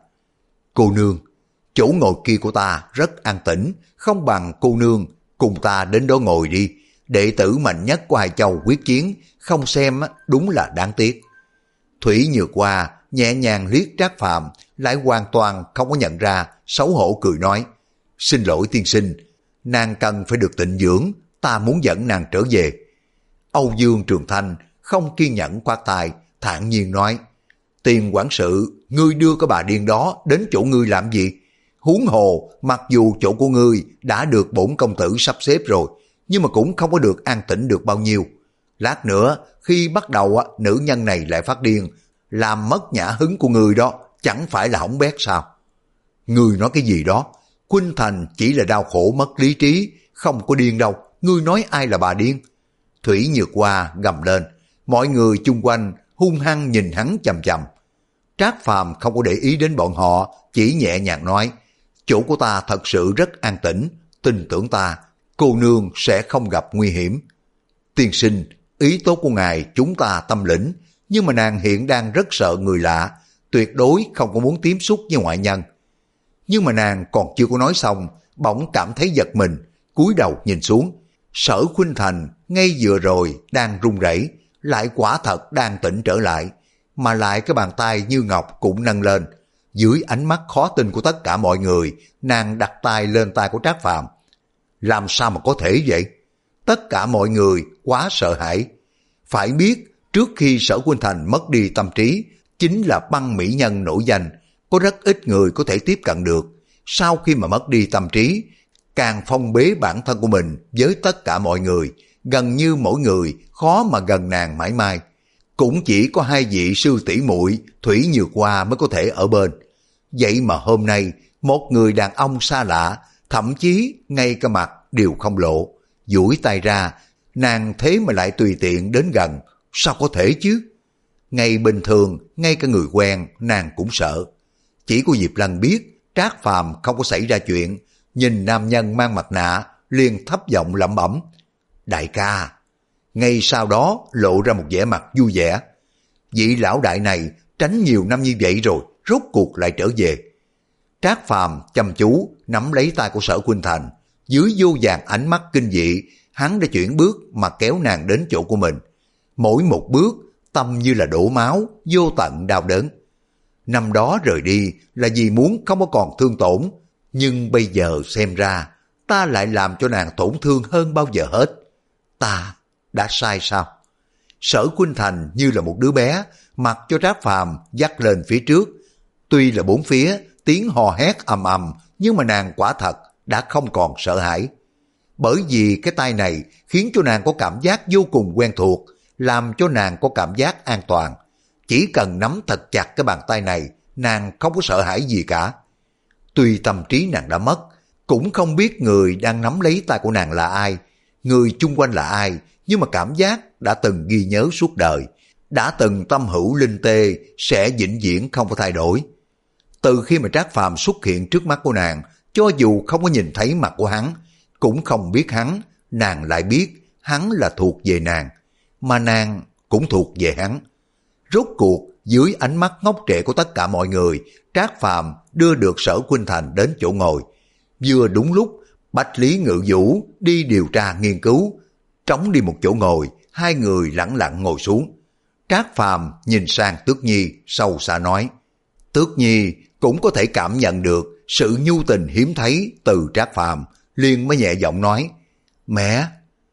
Cô nương, chỗ ngồi kia của ta rất an tĩnh, không bằng cô nương cùng ta đến đó ngồi đi. Đệ tử mạnh nhất của Hai Châu quyết chiến, không xem đúng là đáng tiếc. Thủy Nhược Hoa nhẹ nhàng liếc Trác Phàm, lại hoàn toàn không có nhận ra, xấu hổ cười nói: Xin lỗi tiên sinh, nàng cần phải được tịnh dưỡng, ta muốn dẫn nàng trở về. Âu Dương Trường Thanh không kiên nhẫn quát tay, thản nhiên nói: Tiền quản sự, ngươi đưa cái bà điên đó đến chỗ ngươi làm gì? Huống hồ, mặc dù chỗ của ngươi đã được bổn công tử sắp xếp rồi, nhưng mà cũng không có được an tĩnh được bao nhiêu. Lát nữa, khi bắt đầu nữ nhân này lại phát điên, làm mất nhã hứng của ngươi đó, chẳng phải là hỏng bét sao? Ngươi nói cái gì đó? Khuynh Thành chỉ là đau khổ mất lý trí, không có điên đâu. Ngươi nói ai là bà điên? Thủy Nhược Hoa gầm lên, mọi người chung quanh hung hăng nhìn hắn chằm chằm. Trác Phàm không có để ý đến bọn họ, chỉ nhẹ nhàng nói: Chỗ của ta thật sự rất an tĩnh, tin tưởng ta, cô nương sẽ không gặp nguy hiểm. Tiên sinh, ý tốt của ngài chúng ta tâm lĩnh, nhưng mà nàng hiện đang rất sợ người lạ, tuyệt đối không có muốn tiếp xúc với ngoại nhân. Nhưng mà nàng còn chưa có nói xong, bỗng cảm thấy giật mình, cúi đầu nhìn xuống. Sở Khuynh Thành ngay vừa rồi đang run rẩy, lại quả thật đang tỉnh trở lại, mà lại cái bàn tay như ngọc cũng nâng lên. Dưới ánh mắt khó tin của tất cả mọi người, nàng đặt tay lên tay của Trác Phàm. Làm sao mà có thể vậy? Tất cả mọi người quá sợ hãi. Phải biết, trước khi Sở Khuynh Thành mất đi tâm trí, chính là băng mỹ nhân nổi danh, có rất ít người có thể tiếp cận được. Sau khi mà mất đi tâm trí, càng phong bế bản thân của mình với tất cả mọi người, gần như mỗi người khó mà gần nàng mãi mãi. Cũng chỉ có hai vị sư tỷ muội Thủy Nhược Hoa mới có thể ở bên. Vậy mà hôm nay, một người đàn ông xa lạ, thậm chí ngay cả mặt đều không lộ, duỗi tay ra, nàng thế mà lại tùy tiện đến gần, sao có thể chứ? Ngày bình thường, ngay cả người quen, nàng cũng sợ. Chỉ có Diệp Lân biết, Trác Phàm không có xảy ra chuyện, nhìn nam nhân mang mặt nạ, liền thấp giọng lẩm bẩm: Đại ca. Ngay sau đó lộ ra một vẻ mặt vui vẻ. Vị lão đại này tránh nhiều năm như vậy rồi, rốt cuộc lại trở về. Trác Phàm chăm chú nắm lấy tay của Sở Khuynh Thành, dưới vô vàn ánh mắt kinh dị, hắn đã chuyển bước mà kéo nàng đến chỗ của mình. Mỗi một bước, tâm như là đổ máu, vô tận đau đớn. Năm đó rời đi là vì muốn không có còn thương tổn, nhưng bây giờ xem ra, ta lại làm cho nàng tổn thương hơn bao giờ hết. Ta đã sai sao? Sở Khuynh Thành như là một đứa bé, mặc cho Trác Phàm dắt lên phía trước. Tuy là bốn phía tiếng hò hét ầm ầm, nhưng mà nàng quả thật đã không còn sợ hãi. Bởi vì cái tay này khiến cho nàng có cảm giác vô cùng quen thuộc, làm cho nàng có cảm giác an toàn. Chỉ cần nắm thật chặt cái bàn tay này, nàng không có sợ hãi gì cả. Tuy tâm trí nàng đã mất, cũng không biết người đang nắm lấy tay của nàng là ai, người chung quanh là ai, nhưng mà cảm giác đã từng ghi nhớ suốt đời, đã từng tâm hữu linh tê sẽ vĩnh viễn không có thay đổi. Từ khi mà Trác Phàm xuất hiện trước mắt của nàng, cho dù không có nhìn thấy mặt của hắn, cũng không biết hắn, nàng lại biết hắn là thuộc về nàng, mà nàng cũng thuộc về hắn. Rốt cuộc, dưới ánh mắt ngốc trệ của tất cả mọi người, Trác Phàm đưa được Sở Khuynh Thành đến chỗ ngồi. Vừa đúng lúc, Bách Lý Ngự Vũ đi điều tra nghiên cứu, trống đi một chỗ ngồi, hai người lặng lặng ngồi xuống. Trác Phàm nhìn sang Tước Nhi, sâu xa nói, Tước Nhi cũng có thể cảm nhận được sự nhu tình hiếm thấy từ Trác Phàm, liền mới nhẹ giọng nói, mẹ.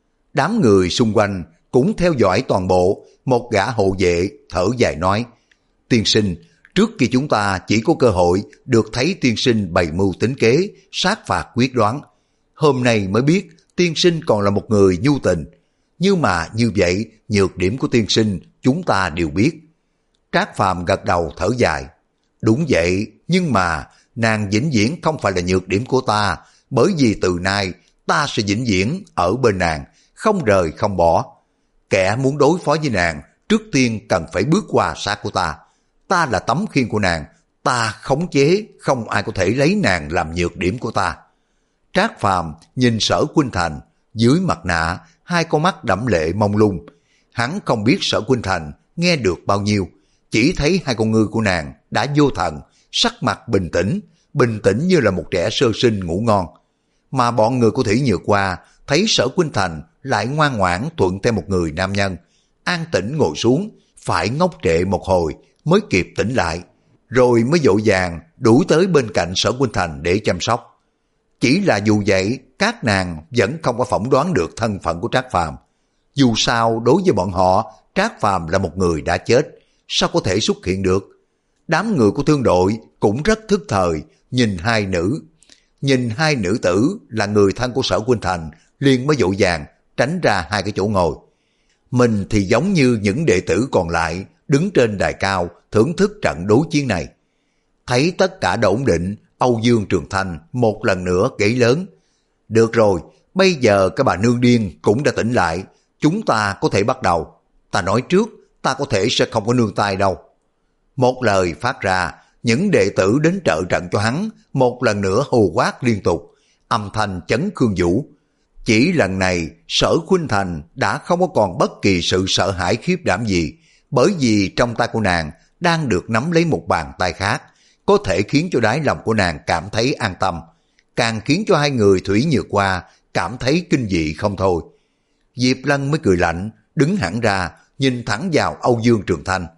Đám người xung quanh cũng theo dõi toàn bộ, một gã hộ vệ thở dài nói, tiên sinh, trước khi chúng ta chỉ có cơ hội được thấy tiên sinh bày mưu tính kế, sát phạt quyết đoán. Hôm nay mới biết tiên sinh còn là một người nhu tình. Nhưng mà như vậy, nhược điểm của tiên sinh chúng ta đều biết. Trác Phàm gật đầu thở dài. Đúng vậy, nhưng mà nàng vĩnh viễn không phải là nhược điểm của ta, bởi vì từ nay ta sẽ vĩnh viễn ở bên nàng, không rời không bỏ. Kẻ muốn đối phó với nàng, trước tiên cần phải bước qua xác của ta. Ta là tấm khiên của nàng, ta khống chế, không ai có thể lấy nàng làm nhược điểm của ta. Trác Phàm nhìn Sở Khuynh Thành, dưới mặt nạ, hai con mắt đẫm lệ mông lung. Hắn không biết Sở Khuynh Thành nghe được bao nhiêu, chỉ thấy hai con ngươi của nàng đã vô thần, sắc mặt bình tĩnh, bình tĩnh như là một trẻ sơ sinh ngủ ngon. Mà bọn người của Thủy Nhược Hoa thấy Sở Khuynh Thành lại ngoan ngoãn thuận theo một người nam nhân, an tĩnh ngồi xuống, phải ngốc trệ một hồi mới kịp tỉnh lại, rồi mới vội vàng đuổi tới bên cạnh Sở Khuynh Thành để chăm sóc. Chỉ là dù vậy, các nàng vẫn không có phỏng đoán được thân phận của Trác Phàm. Dù sao, đối với bọn họ, Trác Phàm là một người đã chết, sao có thể xuất hiện được? Đám người của thương đội cũng rất thức thời, nhìn hai nữ. Nhìn hai nữ tử là người thân của Sở Khuynh Thành, liền mới vội vàng tránh ra hai cái chỗ ngồi. Mình thì giống như những đệ tử còn lại, đứng trên đài cao thưởng thức trận đối chiến này. Thấy tất cả đã ổn định, Âu Dương Trường Thanh một lần nữa kể lớn, được rồi, bây giờ cái bà nương điên cũng đã tỉnh lại, chúng ta có thể bắt đầu. Ta nói trước, ta có thể sẽ không có nương tay đâu. Một lời phát ra, những đệ tử đến trợ trận cho hắn một lần nữa hô quát liên tục, âm thanh chấn khương vũ. Chỉ lần này, Sở Khuynh Thành đã không có còn bất kỳ sự sợ hãi khiếp đảm gì, bởi vì trong tay của nàng đang được nắm lấy một bàn tay khác, có thể khiến cho đáy lòng của nàng cảm thấy an tâm, càng khiến cho hai người Thủy Nhược Hoa cảm thấy kinh dị không thôi. Diệp Lân mới cười lạnh, đứng hẳn ra, nhìn thẳng vào Âu Dương Trường Thanh.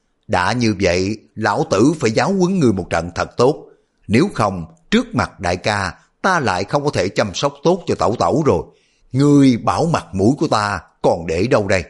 Đã như vậy, lão tử phải giáo huấn ngươi một trận thật tốt, nếu không, trước mặt đại ca, ta lại không có thể chăm sóc tốt cho tẩu tẩu rồi. Ngươi bảo mặt mũi của ta còn để đâu đây?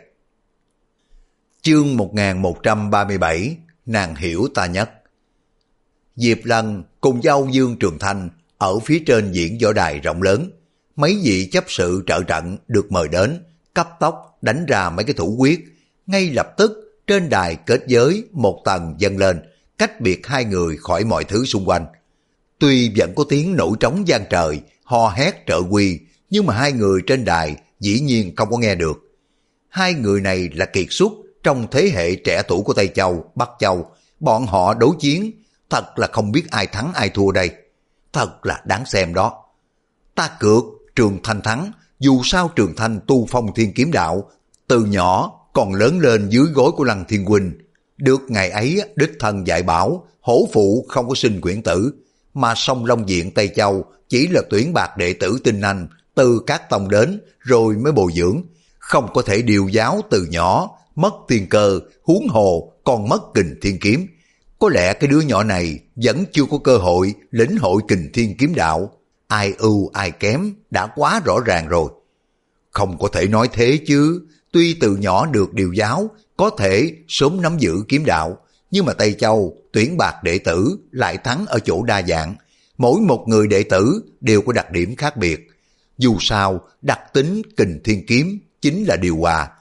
Chương một nghìn một trăm ba mươi bảy, nàng hiểu ta nhất. Diệp Lân cùng với Âu Dương Trường Thanh ở phía trên diễn võ đài rộng lớn. Mấy vị chấp sự trợ trận được mời đến, cấp tốc đánh ra mấy cái thủ quyết. Ngay lập tức trên đài kết giới một tầng dâng lên, cách biệt hai người khỏi mọi thứ xung quanh. Tuy vẫn có tiếng nổi trống vang trời, hò hét trợ uy, nhưng mà hai người trên đài dĩ nhiên không có nghe được. Hai người này là kiệt xuất trong thế hệ trẻ tuổi của Tây Châu, Bắc Châu. Bọn họ đối chiến, thật là không biết ai thắng ai thua đây. Thật là đáng xem đó. Ta cược Trường Thanh thắng, dù sao Trường Thanh tu phong thiên kiếm đạo, từ nhỏ còn lớn lên dưới gối của Lăng Thiên Huynh. Được ngày ấy đích thân dạy bảo, hổ phụ không có sinh quyển tử, mà song Long Diện Tây Châu chỉ là tuyển bạc đệ tử tinh anh từ các tông đến rồi mới bồi dưỡng, không có thể điều giáo từ nhỏ, mất tiền cơ, huống hồ còn mất Kình Thiên Kiếm. Có lẽ cái đứa nhỏ này vẫn chưa có cơ hội lĩnh hội Kình Thiên Kiếm đạo, ai ưu ai kém đã quá rõ ràng rồi. Không có thể nói thế chứ, tuy từ nhỏ được điều giáo, có thể sớm nắm giữ kiếm đạo, nhưng mà Tây Châu tuyển bạc đệ tử lại thắng ở chỗ đa dạng. Mỗi một người đệ tử đều có đặc điểm khác biệt. Dù sao, đặc tính Kình Thiên Kiếm chính là điều hòa.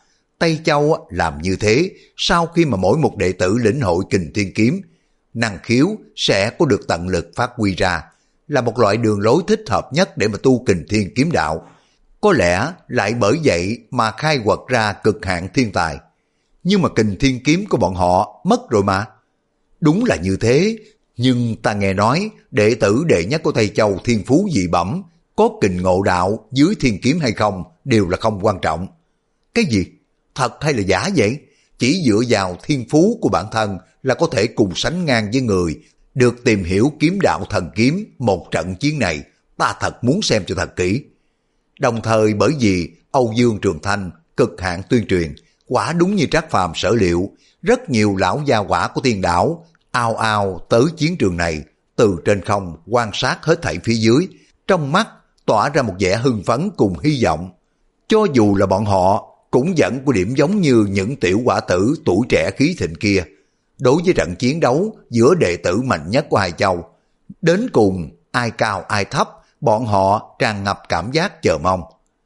Tây Châu làm như thế, sau khi mà mỗi một đệ tử lĩnh hội Kình Thiên Kiếm, năng khiếu sẽ có được tận lực phát huy ra, là một loại đường lối thích hợp nhất để mà tu Kình Thiên Kiếm đạo. Có lẽ lại bởi vậy mà khai quật ra cực hạn thiên tài. Nhưng mà Kình Thiên Kiếm của bọn họ mất rồi mà. Đúng là như thế, nhưng ta nghe nói đệ tử đệ nhất của Tây Châu thiên phú dị bẩm, có kình ngộ đạo dưới thiên kiếm hay không đều là không quan trọng. Cái gì? Thật hay là giả vậy? Chỉ dựa vào thiên phú của bản thân là có thể cùng sánh ngang với người được tìm hiểu kiếm đạo thần kiếm. Một trận chiến này ta thật muốn xem cho thật kỹ. Đồng thời bởi vì Âu Dương Trường Thanh cực hạn tuyên truyền, quả đúng như Trác Phàm sở liệu, rất nhiều lão gia quả của tiên đảo ao ao tới chiến trường này, từ trên không quan sát hết thảy phía dưới, trong mắt tỏa ra một vẻ hưng phấn cùng hy vọng. Cho dù là bọn họ cũng vẫn có điểm giống như những tiểu quả tử tuổi trẻ khí thịnh kia. Đối với trận chiến đấu giữa đệ tử mạnh nhất của hai châu, đến cùng ai cao ai thấp, bọn họ tràn ngập cảm giác chờ mong.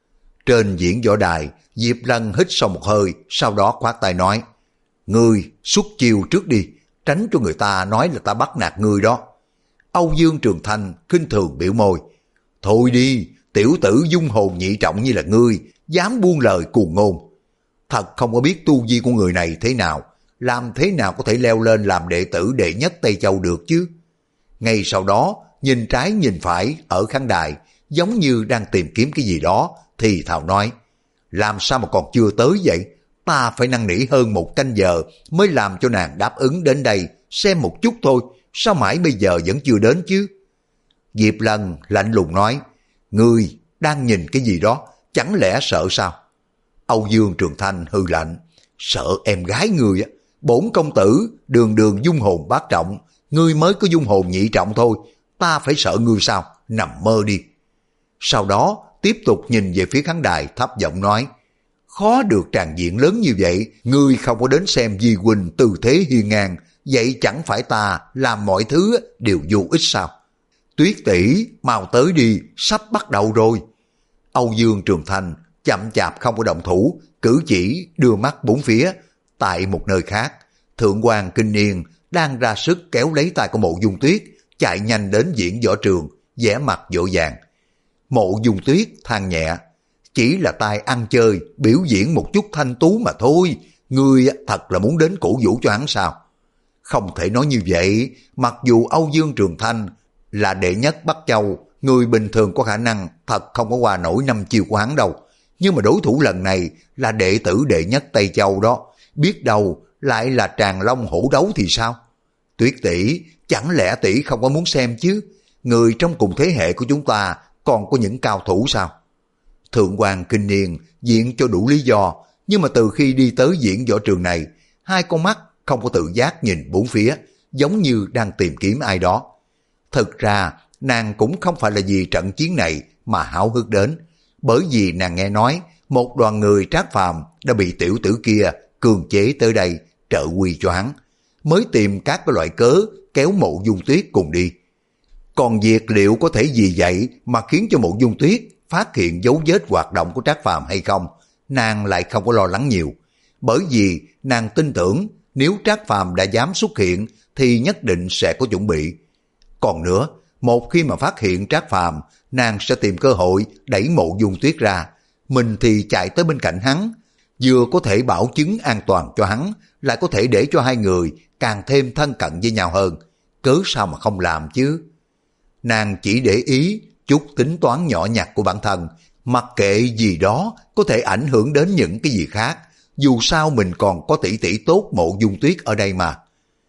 Trên diễn võ đài, Diệp Lân hít sâu một hơi, sau đó khoát tay nói: "Ngươi xuất chiêu trước đi, tránh cho người ta nói là ta bắt nạt ngươi đó." Âu Dương Trường Thanh khinh thường biểu môi: "Thôi đi, tiểu tử dung hồn nhị trọng như là ngươi, dám buông lời cuồng ngôn. Thật không có biết tu vi của người này thế nào, làm thế nào có thể leo lên làm đệ tử đệ nhất Tây Châu được chứ?" Ngay sau đó, nhìn trái nhìn phải ở khán đài, giống như đang tìm kiếm cái gì đó, thì thào nói: "Làm sao mà còn chưa tới vậy? Ta phải năn nỉ hơn một canh giờ mới làm cho nàng đáp ứng đến đây xem một chút thôi, sao mãi bây giờ vẫn chưa đến chứ?" Diệp Lân lạnh lùng nói: "Ngươi đang nhìn cái gì đó, chẳng lẽ sợ sao?" Âu Dương Trường Thanh hừ lạnh: "Sợ em gái ngươi á? Bổn công tử đường đường dung hồn bát trọng, ngươi mới có dung hồn nhị trọng thôi, ta phải sợ ngươi sao? Nằm mơ đi." Sau đó tiếp tục nhìn về phía khán đài thấp giọng nói: "Khó được tràn diện lớn như vậy, ngươi không có đến xem Di huynh tư thế hiên ngang, vậy chẳng phải ta làm mọi thứ đều vô ích sao? Tuyết tỷ mau tới đi, sắp bắt đầu rồi." Âu Dương Trường Thanh chậm chạp không có động thủ, cử chỉ đưa mắt bốn phía. Tại một nơi khác, Thượng quan Kinh Niên đang ra sức kéo lấy tay của Mộ Dung Tuyết, chạy nhanh đến diễn võ trường, vẻ mặt dỗ dàng. Mộ Dung Tuyết than nhẹ: "Chỉ là tay ăn chơi, biểu diễn một chút thanh tú mà thôi, ngươi thật là muốn đến cổ vũ cho hắn sao?" Không thể nói như vậy, mặc dù Âu Dương Trường Thanh là đệ nhất Bắc Châu, người bình thường có khả năng thật không có qua nổi năm chiêu của hắn đâu. Nhưng mà đối thủ lần này là đệ tử đệ nhất Tây Châu đó, biết đâu lại là tràn long hổ đấu thì sao? Tuyết tỷ, chẳng lẽ tỷ không có muốn xem chứ? Người trong cùng thế hệ của chúng ta còn có những cao thủ sao? Thượng quan Kinh Niên diện cho đủ lý do, nhưng mà từ khi đi tới diễn võ trường này, hai con mắt không có tự giác nhìn bốn phía, giống như đang tìm kiếm ai đó. Thực ra, nàng cũng không phải là vì trận chiến này mà háo hức đến, bởi vì nàng nghe nói một đoàn người Trác Phàm đã bị tiểu tử kia cường chế tới đây trợ quy cho hắn, mới tìm các cái loại cớ kéo Mộ Dung Tuyết cùng đi. Còn việc liệu có thể vì vậy mà khiến cho Mộ Dung Tuyết phát hiện dấu vết hoạt động của Trác Phàm hay không, nàng lại không có lo lắng nhiều, bởi vì nàng tin tưởng nếu Trác Phàm đã dám xuất hiện thì nhất định sẽ có chuẩn bị. Còn nữa, một khi mà phát hiện Trác Phàm, nàng sẽ tìm cơ hội đẩy Mộ Dung Tuyết ra, mình thì chạy tới bên cạnh hắn, vừa có thể bảo chứng an toàn cho hắn, lại có thể để cho hai người càng thêm thân cận với nhau hơn. Cớ sao mà không làm chứ? Nàng chỉ để ý chút tính toán nhỏ nhặt của bản thân, mặc kệ gì đó có thể ảnh hưởng đến những cái gì khác. Dù sao mình còn có tỷ tỷ tốt Mộ Dung Tuyết ở đây mà.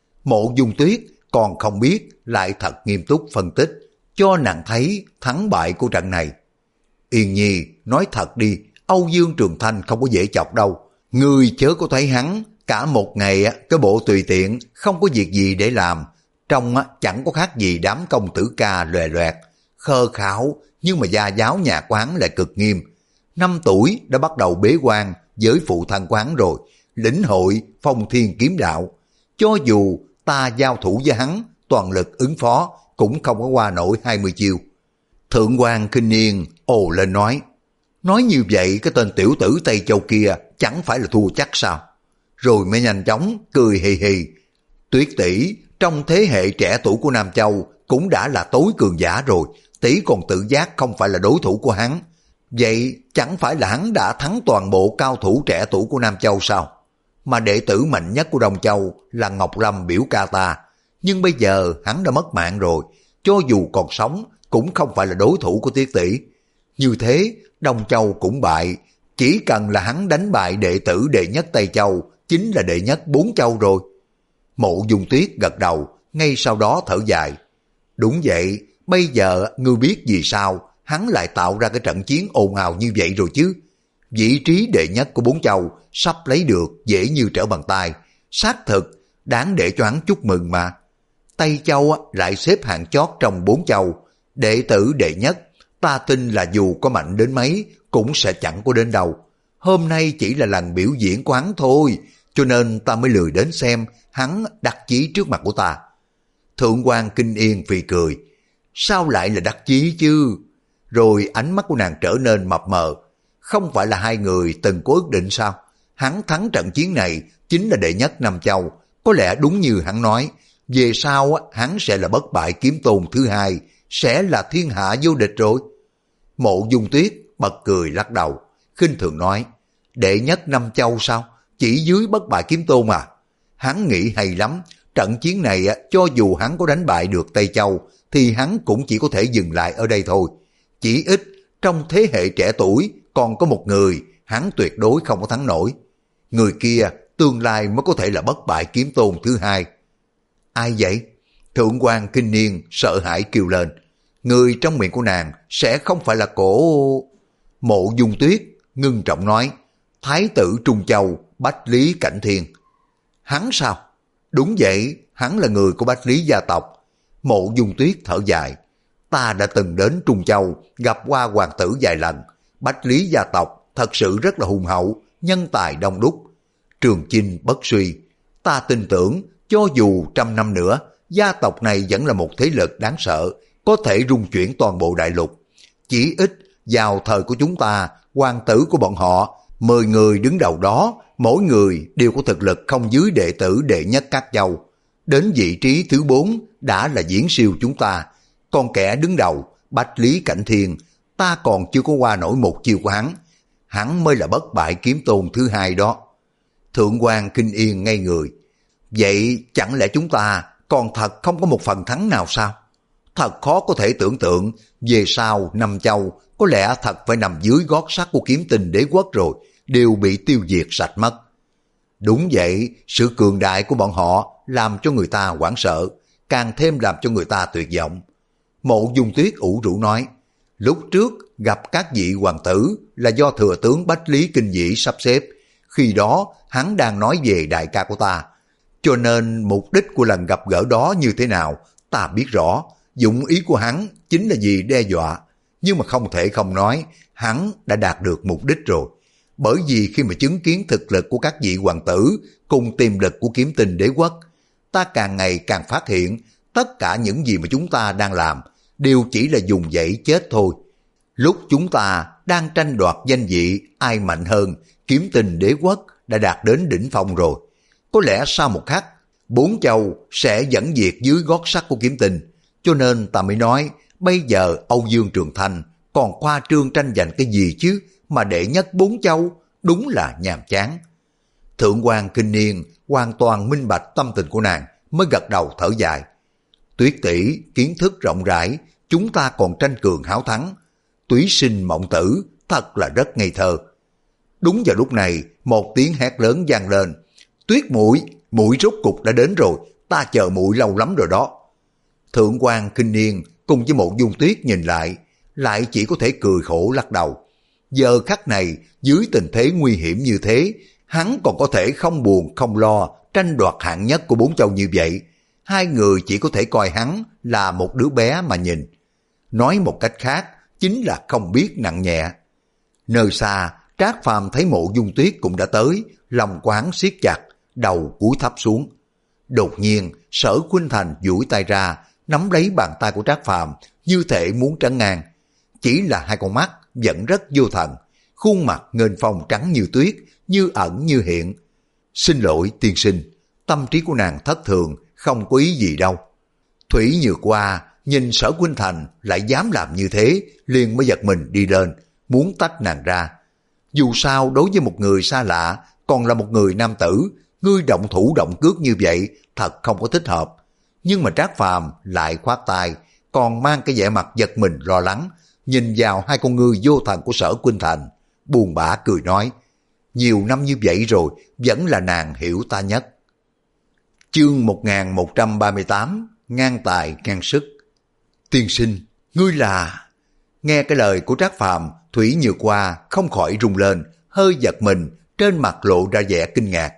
Mộ Dung Tuyết còn không biết, lại thật nghiêm túc phân tích cho nàng thấy thắng bại của trận này. Yên Nhi, nói thật đi, Âu Dương Trường Thanh không có dễ chọc đâu. Ngươi chớ có thấy hắn cả một ngày cái bộ tùy tiện, không có việc gì để làm, trông chẳng có khác gì đám công tử ca lòe loẹt, khờ khảo, nhưng mà gia giáo nhà quán lại cực nghiêm. Năm tuổi đã bắt đầu bế quan với phụ thân quán rồi, lĩnh hội phong thiên kiếm đạo. Cho dù ta giao thủ với hắn, toàn lực ứng phó cũng không có qua nổi hai mươi chiêu. Thượng quan Kinh Niên ồ lên nói: "Nói như vậy cái tên tiểu tử Tây Châu kia chẳng phải là thua chắc sao? Rồi mới nhanh chóng cười hì hì. Tuyết tỷ trong thế hệ trẻ tuổi của Nam Châu cũng đã là tối cường giả rồi, tỷ còn tự giác không phải là đối thủ của hắn. Vậy chẳng phải là hắn đã thắng toàn bộ cao thủ trẻ tuổi của Nam Châu sao? Mà đệ tử mạnh nhất của Đông Châu là Ngọc Lâm biểu ca ta. Nhưng bây giờ hắn đã mất mạng rồi, cho dù còn sống cũng không phải là đối thủ của Tuyết tỷ. Như thế Đông Châu cũng bại, chỉ cần là hắn đánh bại đệ tử đệ nhất Tây Châu chính là đệ nhất bốn châu rồi. Mộ Dung Tuyết gật đầu, ngay sau đó thở dài. Đúng vậy, bây giờ ngươi biết vì sao hắn lại tạo ra cái trận chiến ồn ào như vậy rồi chứ. Vị trí đệ nhất của bốn châu sắp lấy được dễ như trở bàn tay, xác thực đáng để cho hắn chúc mừng mà. Tây Châu lại xếp hạng chót trong bốn châu, đệ tử đệ nhất, ta tin là dù có mạnh đến mấy cũng sẽ chẳng có đến đâu. Hôm nay chỉ là lần biểu diễn của hắn thôi, cho nên ta mới lười đến xem hắn đắc chí trước mặt của ta. Thượng quan Kinh Yên phì cười, sao lại là đắc chí chứ? Rồi ánh mắt của nàng trở nên mập mờ. Không phải là hai người từng có ước định sao? Hắn thắng trận chiến này chính là đệ nhất Nam Châu, có lẽ đúng như hắn nói, về sau hắn sẽ là bất bại kiếm tôn thứ hai, sẽ là thiên hạ vô địch rồi. Mộ Dung Tuyết bật cười lắc đầu, khinh thường nói, đệ nhất Nam Châu sao? Chỉ dưới bất bại kiếm tôn à? Hắn nghĩ hay lắm, trận chiến này cho dù hắn có đánh bại được Tây Châu thì hắn cũng chỉ có thể dừng lại ở đây thôi. Chỉ ít trong thế hệ trẻ tuổi còn có một người hắn tuyệt đối không có thắng nổi. Người kia tương lai mới có thể là bất bại kiếm tôn thứ hai. Ai vậy? Thượng quan Kinh Niên sợ hãi kêu lên. Người trong miệng của nàng sẽ không phải là cổ... Mộ Dung Tuyết ngưng trọng nói, Thái tử Trung Châu Bách Lý Cảnh Thiên. Hắn sao? Đúng vậy, hắn là người của Bách Lý gia tộc. Mộ Dung Tuyết thở dài, ta đã từng đến Trung Châu gặp qua hoàng tử vài lần. Bách Lý gia tộc thật sự rất là hùng hậu, nhân tài đông đúc, trường chinh bất suy. Ta tin tưởng cho dù trăm năm nữa gia tộc này vẫn là một thế lực đáng sợ, có thể rung chuyển toàn bộ đại lục. Chỉ ít vào thời của chúng ta, hoàng tử của bọn họ mười người đứng đầu đó, mỗi người đều có thực lực không dưới đệ tử đệ nhất các châu. Đến vị trí thứ bốn đã là viễn siêu chúng ta. Còn kẻ đứng đầu Bách Lý Cảnh Thiên, ta còn chưa có qua nổi một chiêu của hắn. Hắn mới là bất bại kiếm tôn thứ hai đó. Thượng quan Kinh Yên ngây người. Vậy chẳng lẽ chúng ta còn thật không có một phần thắng nào sao? Thật khó có thể tưởng tượng, về sau Nam Châu có lẽ thật phải nằm dưới gót sắt của Kiếm Tinh Đế quốc rồi, đều bị tiêu diệt sạch mất. Đúng vậy, sự cường đại của bọn họ làm cho người ta hoảng sợ, càng thêm làm cho người ta tuyệt vọng. Mộ Dung Tuyết ủ rũ nói, lúc trước gặp các vị hoàng tử là do thừa tướng Bách Lý Kinh Dĩ sắp xếp, khi đó hắn đang nói về đại ca của ta, cho nên mục đích của lần gặp gỡ đó như thế nào ta biết rõ. Dụng ý của hắn chính là vì đe dọa, nhưng mà không thể không nói hắn đã đạt được mục đích rồi. Bởi vì khi mà chứng kiến thực lực của các vị hoàng tử cùng tiềm lực của Kiếm Tinh Đế quốc, ta càng ngày càng phát hiện tất cả những gì mà chúng ta đang làm đều chỉ là dùng dãy chết thôi. Lúc chúng ta đang tranh đoạt danh vị ai mạnh hơn, Kiếm Tinh Đế quốc đã đạt đến đỉnh phong rồi. Có lẽ sau một khắc, bốn châu sẽ dẫn diệt dưới gót sắt của Kiếm Tinh. Cho nên ta mới nói, bây giờ Âu Dương Trường Thanh còn khoa trương tranh giành cái gì chứ, mà đệ nhất bốn châu, đúng là nhàm chán. Thượng quan Kinh Niên hoàn toàn minh bạch tâm tình của nàng, mới gật đầu thở dài. Tuyết tỷ kiến thức rộng rãi, chúng ta còn tranh cường háo thắng. Túy sinh mộng tử, thật là rất ngây thơ. Đúng vào lúc này, một tiếng hét lớn vang lên. Tuyết muội, muội rốt cục đã đến rồi, ta chờ muội lâu lắm rồi đó. Thượng quan Kinh Niên cùng với Mộ Dung Tuyết nhìn lại, lại chỉ có thể cười khổ lắc đầu. Giờ khắc này, dưới tình thế nguy hiểm như thế, hắn còn có thể không buồn không lo tranh đoạt hạng nhất của bốn châu như vậy. Hai người chỉ có thể coi hắn là một đứa bé mà nhìn. Nói một cách khác, chính là không biết nặng nhẹ. Nơi xa, Trác Phàm thấy Mộ Dung Tuyết cũng đã tới, lòng quán siết chặt, đầu cúi thấp xuống. Đột nhiên, Sở Khuynh Thành duỗi tay ra, nắm lấy bàn tay của Trác Phàm như thể muốn trấn ngang. Chỉ là hai con mắt vẫn rất vô thần, khuôn mặt nghênh phong trắng như tuyết, như ẩn như hiện. Xin lỗi tiên sinh, tâm trí của nàng thất thường, không có ý gì đâu. Thủy Nhược Hoa nhìn Sở Khuynh Thành lại dám làm như thế, liền mới giật mình đi lên, muốn tách nàng ra. Dù sao đối với một người xa lạ, còn là một người nam tử, ngươi động thủ động cước như vậy thật không có thích hợp. Nhưng mà Trác Phàm lại khoát tay, còn mang cái vẻ mặt giật mình lo lắng, nhìn vào hai con ngươi vô thần của Sở Khuynh Thành, buồn bã cười nói, nhiều năm như vậy rồi, vẫn là nàng hiểu ta nhất. Chương một nghìn một trăm ba mươi tám, ngang tài ngang sức. Tiên sinh, ngươi là... Nghe cái lời của Trác Phàm, Thủy Nhược Hoa không khỏi rung lên, hơi giật mình, trên mặt lộ ra vẻ kinh ngạc.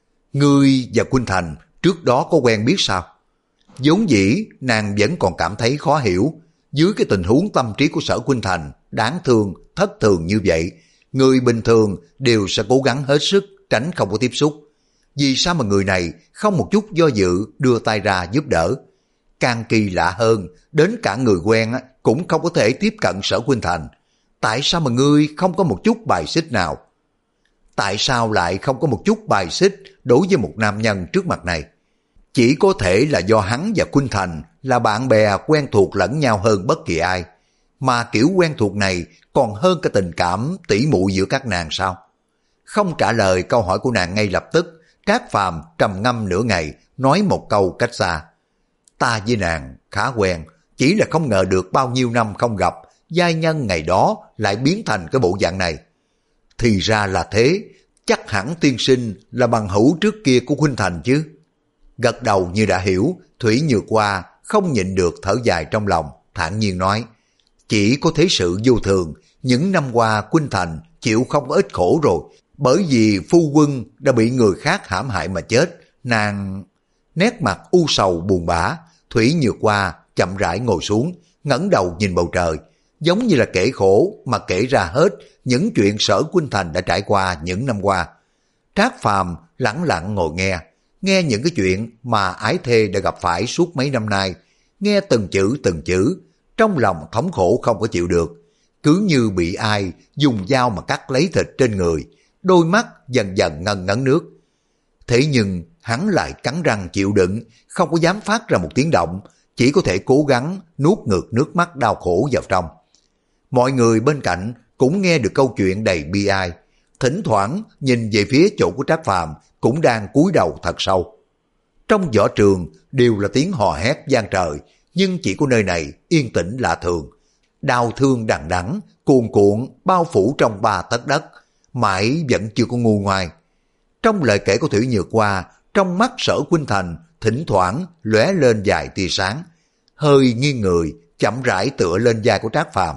Ngươi và Khuynh Thành trước đó có quen biết sao? Vốn dĩ nàng vẫn còn cảm thấy khó hiểu, dưới cái tình huống tâm trí của Sở Khuynh Thành đáng thương, thất thường như vậy, người bình thường đều sẽ cố gắng hết sức tránh không có tiếp xúc. Vì sao mà người này không một chút do dự đưa tay ra giúp đỡ? Càng kỳ lạ hơn, đến cả người quen cũng không có thể tiếp cận Sở Khuynh Thành. Tại sao mà ngươi không có một chút bài xích nào? Tại sao lại không có một chút bài xích đối với một nam nhân trước mặt này? Chỉ có thể là do hắn và Khuynh Thành là bạn bè quen thuộc lẫn nhau hơn bất kỳ ai. Mà kiểu quen thuộc này còn hơn cả tình cảm tỉ muội giữa các nàng sao? Không trả lời câu hỏi của nàng ngay lập tức, Trác Phàm trầm ngâm nửa ngày, nói một câu cách xa. Ta với nàng khá quen, chỉ là không ngờ được bao nhiêu năm không gặp, giai nhân ngày đó lại biến thành cái bộ dạng này. Thì ra là thế, chắc hẳn tiên sinh là bằng hữu trước kia của Khuynh Thành chứ. Gật đầu như đã hiểu, Thủy Nhược Hoa không nhịn được thở dài trong lòng, thản nhiên nói, chỉ có thế sự vô thường, những năm qua Khuynh Thành chịu không có ít khổ rồi, bởi vì phu quân đã bị người khác hãm hại mà chết, nàng... Nét mặt u sầu buồn bã, Thủy Nhược Hoa chậm rãi ngồi xuống, ngẩng đầu nhìn bầu trời, giống như là kể khổ mà kể ra hết những chuyện Sở Khuynh Thành đã trải qua những năm qua. Trác Phàm lẳng lặng ngồi nghe, nghe những cái chuyện mà ái thê đã gặp phải suốt mấy năm nay, nghe từng chữ từng chữ, trong lòng thống khổ không có chịu được, cứ như bị ai dùng dao mà cắt lấy thịt trên người, đôi mắt dần dần ngần ngấn nước. Thế nhưng hắn lại cắn răng chịu đựng, không có dám phát ra một tiếng động, chỉ có thể cố gắng nuốt ngược nước mắt đau khổ vào trong. Mọi người bên cạnh cũng nghe được câu chuyện đầy bi ai, thỉnh thoảng nhìn về phía chỗ của Trác Phàm cũng đang cúi đầu thật sâu. Trong võ trường đều là tiếng hò hét vang trời, nhưng chỉ có nơi này yên tĩnh lạ thường. Đau thương đằng đẵng cuồn cuộn bao phủ trong ba tấc đất, mãi vẫn chưa có nguôi ngoai. Trong lời kể của Thủy Nhược Hoa, trong mắt Sở Khuynh Thành thỉnh thoảng lóe lên vài tia sáng, hơi nghiêng người, chậm rãi tựa lên vai của Trác Phàm.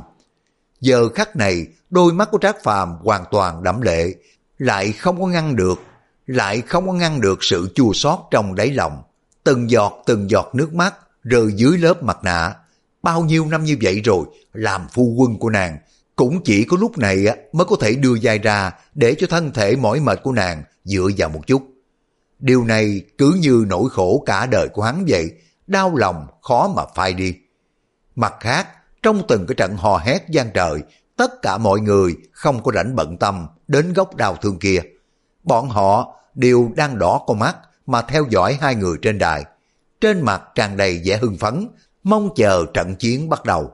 Giờ khắc này, đôi mắt của Trác Phàm hoàn toàn đẫm lệ, lại không có ngăn được, lại không có ngăn được sự chua xót trong đáy lòng. Từng giọt từng giọt nước mắt rơi dưới lớp mặt nạ. Bao nhiêu năm như vậy rồi, làm phu quân của nàng, cũng chỉ có lúc này mới có thể đưa vai ra để cho thân thể mỏi mệt của nàng dựa vào một chút. Điều này cứ như nỗi khổ cả đời của hắn vậy, đau lòng khó mà phai đi. Mặt khác, trong từng cái trận hò hét vang trời, tất cả mọi người không có rảnh bận tâm đến gốc đau thương kia. Bọn họ đều đang đỏ con mắt mà theo dõi hai người trên đài, trên mặt tràn đầy vẻ hưng phấn, mong chờ trận chiến bắt đầu.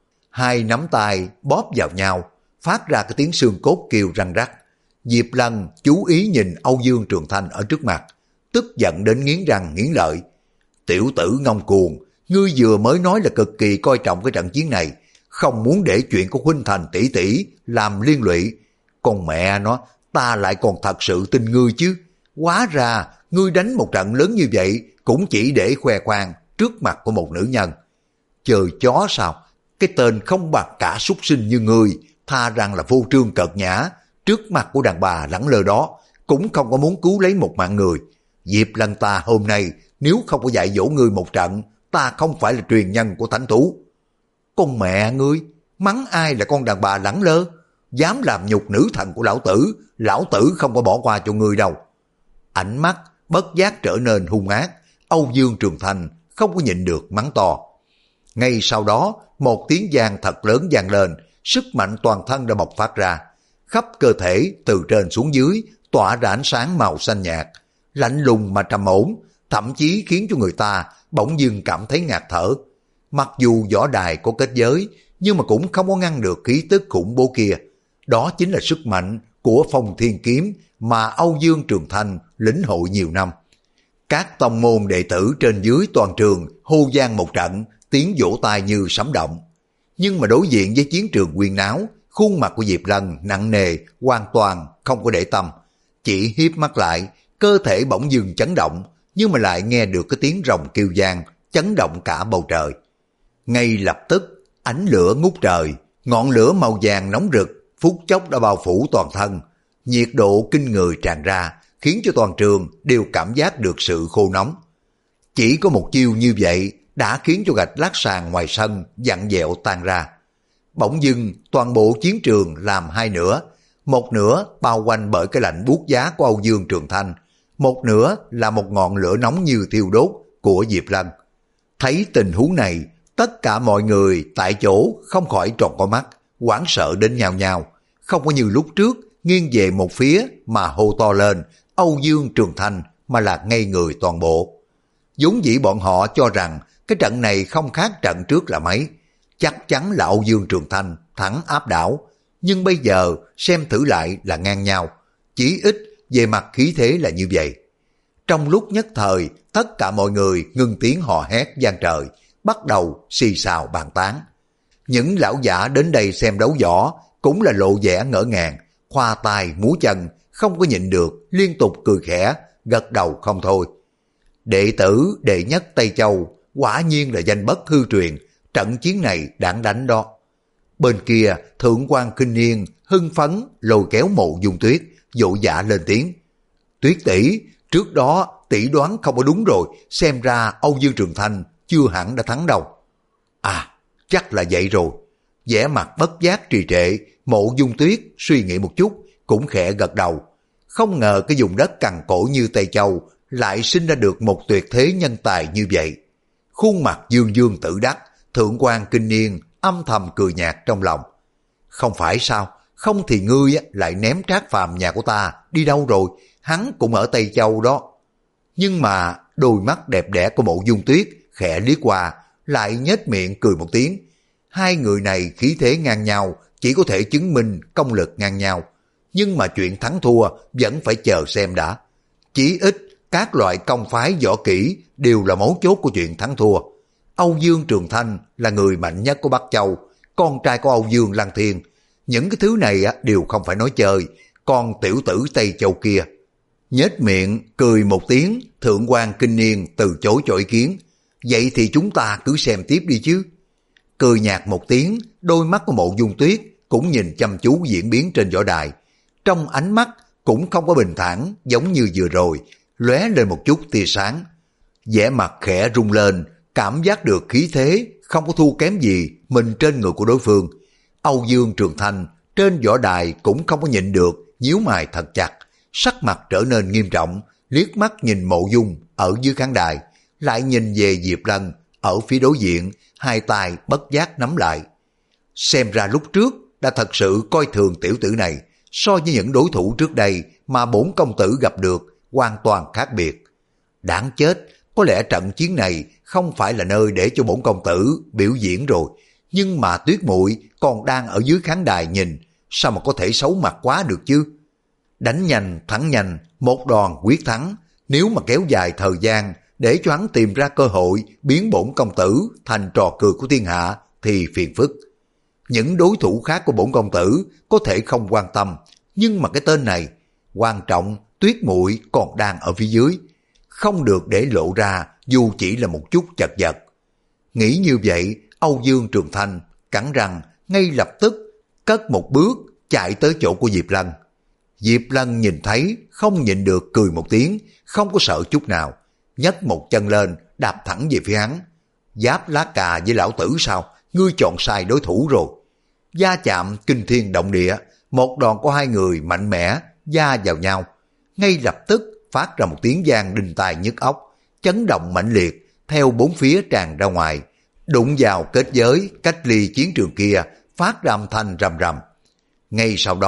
Hai nắm tay bóp vào nhau, phát ra cái tiếng xương cốt kêu răng rắc. Diệp Lân chú ý nhìn Âu Dương Trường Thanh ở trước mặt, tức giận đến nghiến răng nghiến lợi. Tiểu tử ngông cuồng, ngươi vừa mới nói là cực kỳ coi trọng cái trận chiến này, không muốn để chuyện của Khuynh Thành tỷ tỷ làm liên lụy. Còn mẹ nó, ta lại còn thật sự tin ngươi chứ. Hóa ra, ngươi đánh một trận lớn như vậy cũng chỉ để khoe khoang trước mặt của một nữ nhân. Trời chó sao, cái tên không bạc cả súc sinh như ngươi, tha rằng là vô trương cợt nhã, trước mặt của đàn bà lẳng lơ đó, cũng không có muốn cứu lấy một mạng người. Diệp Lân ta hôm nay, nếu không có dạy dỗ ngươi một trận, ta không phải là truyền nhân của thánh thú. Con mẹ ngươi, mắng ai là con đàn bà lẳng lơ, dám làm nhục nữ thần của lão tử, lão tử không có bỏ qua cho ngươi đâu. Ánh mắt bất giác trở nên hung ác, Âu Dương Trường Thanh không có nhịn được mắng to. Ngay sau đó, một tiếng vang thật lớn vang lên, sức mạnh toàn thân đã bộc phát ra. khắp cơ thể từ trên xuống dưới tỏa ra ánh sáng màu xanh nhạt, lạnh lùng mà trầm ổn, thậm chí khiến cho người ta bỗng dưng cảm thấy ngạt thở. Mặc dù võ đài có kết giới, nhưng mà cũng không có ngăn được khí tức khủng bố kia. Đó chính là sức mạnh của Phong Thiên Kiếm mà Âu Dương Trường Thanh lĩnh hội nhiều năm. Các tông môn đệ tử trên dưới toàn trường hô vang một trận, tiếng vỗ tay như sấm động. Nhưng mà đối diện với chiến trường huyên náo, khuôn mặt của Diệp Lân nặng nề, hoàn toàn không có để tâm. Chỉ hiếp mắt lại, cơ thể bỗng dưng chấn động, nhưng mà lại nghe được cái tiếng rồng kêu vang, chấn động cả bầu trời. Ngay lập tức, ánh lửa ngút trời, ngọn lửa màu vàng nóng rực, phút chốc đã bao phủ toàn thân. Nhiệt độ kinh người tràn ra, khiến cho toàn trường đều cảm giác được sự khô nóng. Chỉ có một chiêu như vậy đã khiến cho gạch lát sàn ngoài sân vặn vẹo tan ra. Bỗng dưng toàn bộ chiến trường làm hai nửa, một nửa bao quanh bởi cái lạnh buốt giá của Âu Dương Trường Thanh, một nửa là một ngọn lửa nóng như thiêu đốt của Diệp Lân. Thấy tình huống này, tất cả mọi người tại chỗ không khỏi tròn con mắt, hoảng sợ đến nhào nhào, không có như lúc trước nghiêng về một phía mà hô to lên Âu Dương Trường Thanh, mà là ngây người toàn bộ. Vốn dĩ bọn họ cho rằng cái trận này không khác trận trước là mấy, chắc chắn là Âu Dương Trường Thanh thắng áp đảo, nhưng bây giờ xem thử lại là ngang nhau, chỉ ít về mặt khí thế là như vậy. Trong lúc nhất thời, tất cả mọi người ngưng tiếng hò hét vang trời, bắt đầu xì xào bàn tán. Những lão giả đến đây xem đấu võ cũng là lộ vẻ ngỡ ngàng, khoa tay múa chân, không có nhịn được, liên tục cười khẽ, gật đầu không thôi. Đệ tử đệ nhất Tây Châu quả nhiên là danh bất hư truyền, trận chiến này đáng đánh đó. Bên kia Thượng quan Kinh Niên hưng phấn lôi kéo Mộ Dung Tuyết, vội vã lên tiếng. Tuyết tỷ, trước đó tỷ đoán không có đúng rồi, xem ra Âu Dương Trường Thanh chưa hẳn đã thắng đâu. À, chắc là vậy rồi. Vẻ mặt bất giác trì trệ, Mộ Dung Tuyết suy nghĩ một chút, cũng khẽ gật đầu. Không ngờ cái vùng đất cằn cỗi như Tây Châu lại sinh ra được một tuyệt thế nhân tài như vậy. Khuôn mặt dương dương tự đắc, Thượng quan Kinh Niên âm thầm cười nhạt trong lòng. Không phải sao, không thì ngươi lại ném Trác Phàm nhà của ta đi đâu rồi, hắn cũng ở Tây Châu đó. Nhưng mà đôi mắt đẹp đẽ của Mộ Dung Tuyết khẽ liếc qua, lại nhếch miệng cười một tiếng. Hai người này khí thế ngang nhau, chỉ có thể chứng minh công lực ngang nhau. Nhưng mà chuyện thắng thua vẫn phải chờ xem đã. Chỉ ít các loại công phái võ kỹ đều là mấu chốt của chuyện thắng thua. Âu Dương Trường Thanh là người mạnh nhất của Bắc Châu, con trai của Âu Dương Lăng Thiên. Những cái thứ này đều không phải nói chơi, còn tiểu tử Tây Châu kia. Nhếch miệng cười một tiếng, Thượng quan Kinh Niên từ chối cho ý kiến. Vậy thì chúng ta cứ xem tiếp đi chứ. Cười nhạt một tiếng, đôi mắt của Mộ Dung Tuyết cũng nhìn chăm chú diễn biến trên võ đài. Trong ánh mắt cũng không có bình thản giống như vừa rồi, lóe lên một chút tia sáng. Vẻ mặt khẽ rung lên, cảm giác được khí thế không có thua kém gì mình trên người của đối phương. Âu Dương Trường Thanh trên võ đài cũng không có nhịn được, nhíu mày thật chặt, sắc mặt trở nên nghiêm trọng, liếc mắt nhìn Mộ Dung ở dưới khán đài, lại nhìn về Diệp Lân ở phía đối diện, hai tay bất giác nắm lại. Xem ra lúc trước đã thật sự coi thường tiểu tử này, so với những đối thủ trước đây mà bổn công tử gặp được hoàn toàn khác biệt. Đáng chết, có lẽ trận chiến này không phải là nơi để cho bổn công tử biểu diễn rồi, nhưng mà Tuyết muội còn đang ở dưới khán đài nhìn, sao mà có thể xấu mặt quá được chứ. Đánh nhanh thắng nhanh, một đòn quyết thắng, nếu mà kéo dài thời gian để cho hắn tìm ra cơ hội biến bổn công tử thành trò cười của thiên hạ thì phiền phức. Những đối thủ khác của bổn công tử có thể không quan tâm, nhưng mà cái tên này quan trọng, Tuyết muội còn đang ở phía dưới, không được để lộ ra dù chỉ là một chút chật vật. Nghĩ như vậy, Âu Dương Trường Thanh cắn răng ngay lập tức cất một bước chạy tới chỗ của Diệp Lân. Diệp Lân nhìn thấy không nhịn được cười một tiếng, không có sợ chút nào, nhấc một chân lên đạp thẳng về phía hắn. Giáp lá cà với lão tử sao, ngươi chọn sai đối thủ rồi. Va chạm kinh thiên động địa, một đòn của hai người mạnh mẽ va vào nhau, ngay lập tức phát ra một tiếng vang đinh tai nhức óc, chấn động mãnh liệt theo bốn phía tràn ra ngoài, đụng vào kết giới cách ly chiến trường kia, phát ra âm thanh rầm rầm. Ngay sau đó,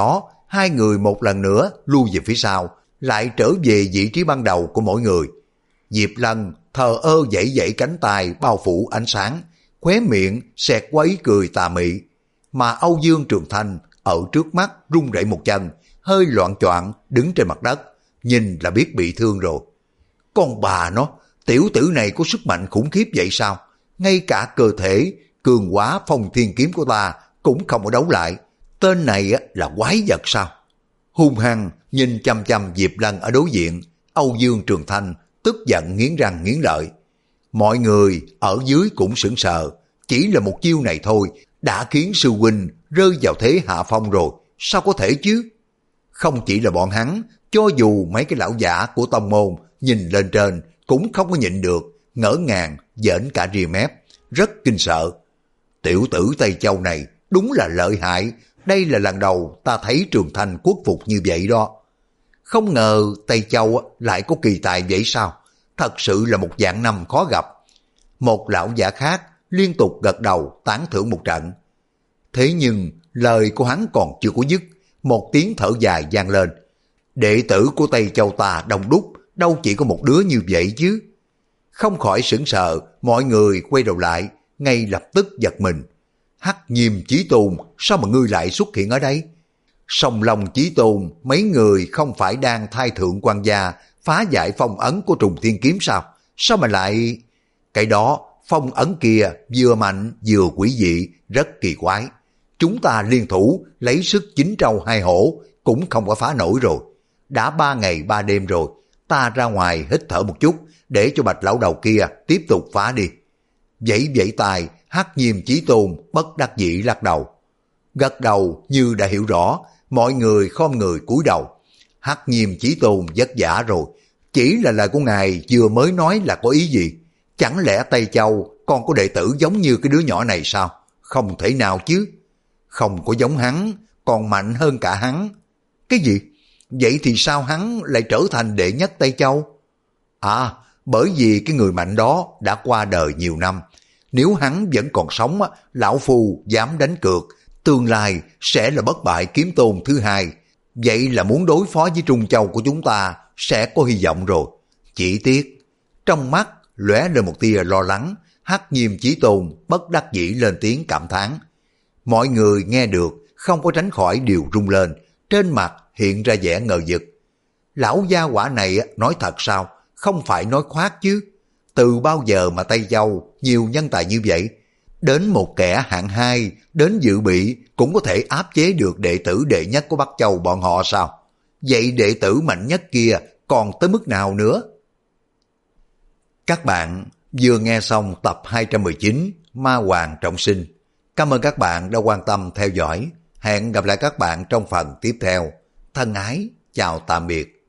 Hai người một lần nữa lui về phía sau, lại trở về vị trí ban đầu của mỗi người. Diệp Lân thờ ơ dãy dãy cánh tay bao phủ ánh sáng, khóe miệng xẹt qua ý cười tà mị. Mà Âu Dương Trường Thanh ở trước mắt rung rẩy một chân, hơi loạn choạng đứng trên mặt đất, nhìn là biết bị thương rồi. Con bà nó, tiểu tử này có sức mạnh khủng khiếp vậy sao? Ngay cả cơ thể cường hóa phong thiên kiếm của ta cũng không có đấu lại. Tên này là quái vật sao? Hung hăng nhìn chăm chăm Diệp Lân ở đối diện, Âu Dương Trường Thanh tức giận nghiến răng nghiến lợi. Mọi người ở dưới cũng sững sờ, chỉ là một chiêu này thôi đã khiến sư huynh rơi vào thế hạ phong rồi, sao có thể chứ? Không chỉ là bọn hắn, cho dù mấy cái lão giả của tông môn nhìn lên trên cũng không có nhịn được, ngỡ ngàng, giỡn cả rìa mép, rất kinh sợ. Tiểu tử Tây Châu này đúng là lợi hại, đây là lần đầu ta thấy Trường Thanh khuất phục như vậy đó. Không ngờ Tây Châu lại có kỳ tài vậy sao? Thật sự là một dạng năm khó gặp. Một lão giả khác liên tục gật đầu tán thưởng một trận. Thế nhưng lời của hắn còn chưa có dứt, một tiếng thở dài vang lên. Đệ tử của Tây Châu ta đông đúc, đâu chỉ có một đứa như vậy chứ. Không khỏi sững sờ, mọi người quay đầu lại, ngay lập tức giật mình. Hắc Nhiêm Chí Tôn, sao mà ngươi lại xuất hiện ở đây? Song Long Chí Tôn, mấy người không phải đang thay thượng quan gia phá giải phong ấn của Trùng Thiên Kiếm sao? Sao mà lại... Cái đó, phong ấn kia vừa mạnh vừa quỷ dị, rất kỳ quái. Chúng ta liên thủ lấy sức chín trâu hai hổ cũng không có phá nổi rồi. Đã ba ngày ba đêm rồi, ta ra ngoài hít thở một chút để cho Bạch lão đầu kia tiếp tục phá đi. Vẫy vẫy tài, Hắc Nhiêm Chí Tôn bất đắc dĩ lắc đầu. Gật đầu như đã hiểu rõ, mọi người khom người cúi đầu. Hắc Nhiêm Chí Tôn vất vả rồi, chỉ là lời của ngài vừa mới nói là có ý gì? Chẳng lẽ Tây Châu còn có đệ tử giống như cái đứa nhỏ này sao? Không thể nào chứ. Không có giống hắn, còn mạnh hơn cả hắn. Cái gì? Vậy thì sao hắn lại trở thành đệ nhất Tây Châu? À, bởi vì cái người mạnh đó đã qua đời nhiều năm. Nếu hắn vẫn còn sống, lão phu dám đánh cược, tương lai sẽ là bất bại kiếm tôn thứ hai. Vậy là muốn đối phó với Trung Châu của chúng ta sẽ có hy vọng rồi. Chỉ tiếc, trong mắt lóe lên một tia lo lắng, Hắc Nhiêm Chí Tôn bất đắc dĩ lên tiếng cảm thán. Mọi người nghe được không có tránh khỏi đều rung lên, trên mặt hiện ra vẻ ngờ vực. Lão gia quả này nói thật sao? Không phải nói khoác chứ. Từ bao giờ mà Tây Châu nhiều nhân tài như vậy? Đến một kẻ hạng hai đến dự bị cũng có thể áp chế được đệ tử đệ nhất của Bắc Châu bọn họ sao? Vậy đệ tử mạnh nhất kia còn tới mức nào nữa? Các bạn vừa nghe xong tập hai trăm mười chín Ma Hoàng Trọng Sinh. Cảm ơn các bạn đã quan tâm theo dõi. Hẹn gặp lại các bạn trong phần tiếp theo. Thân ái, chào tạm biệt.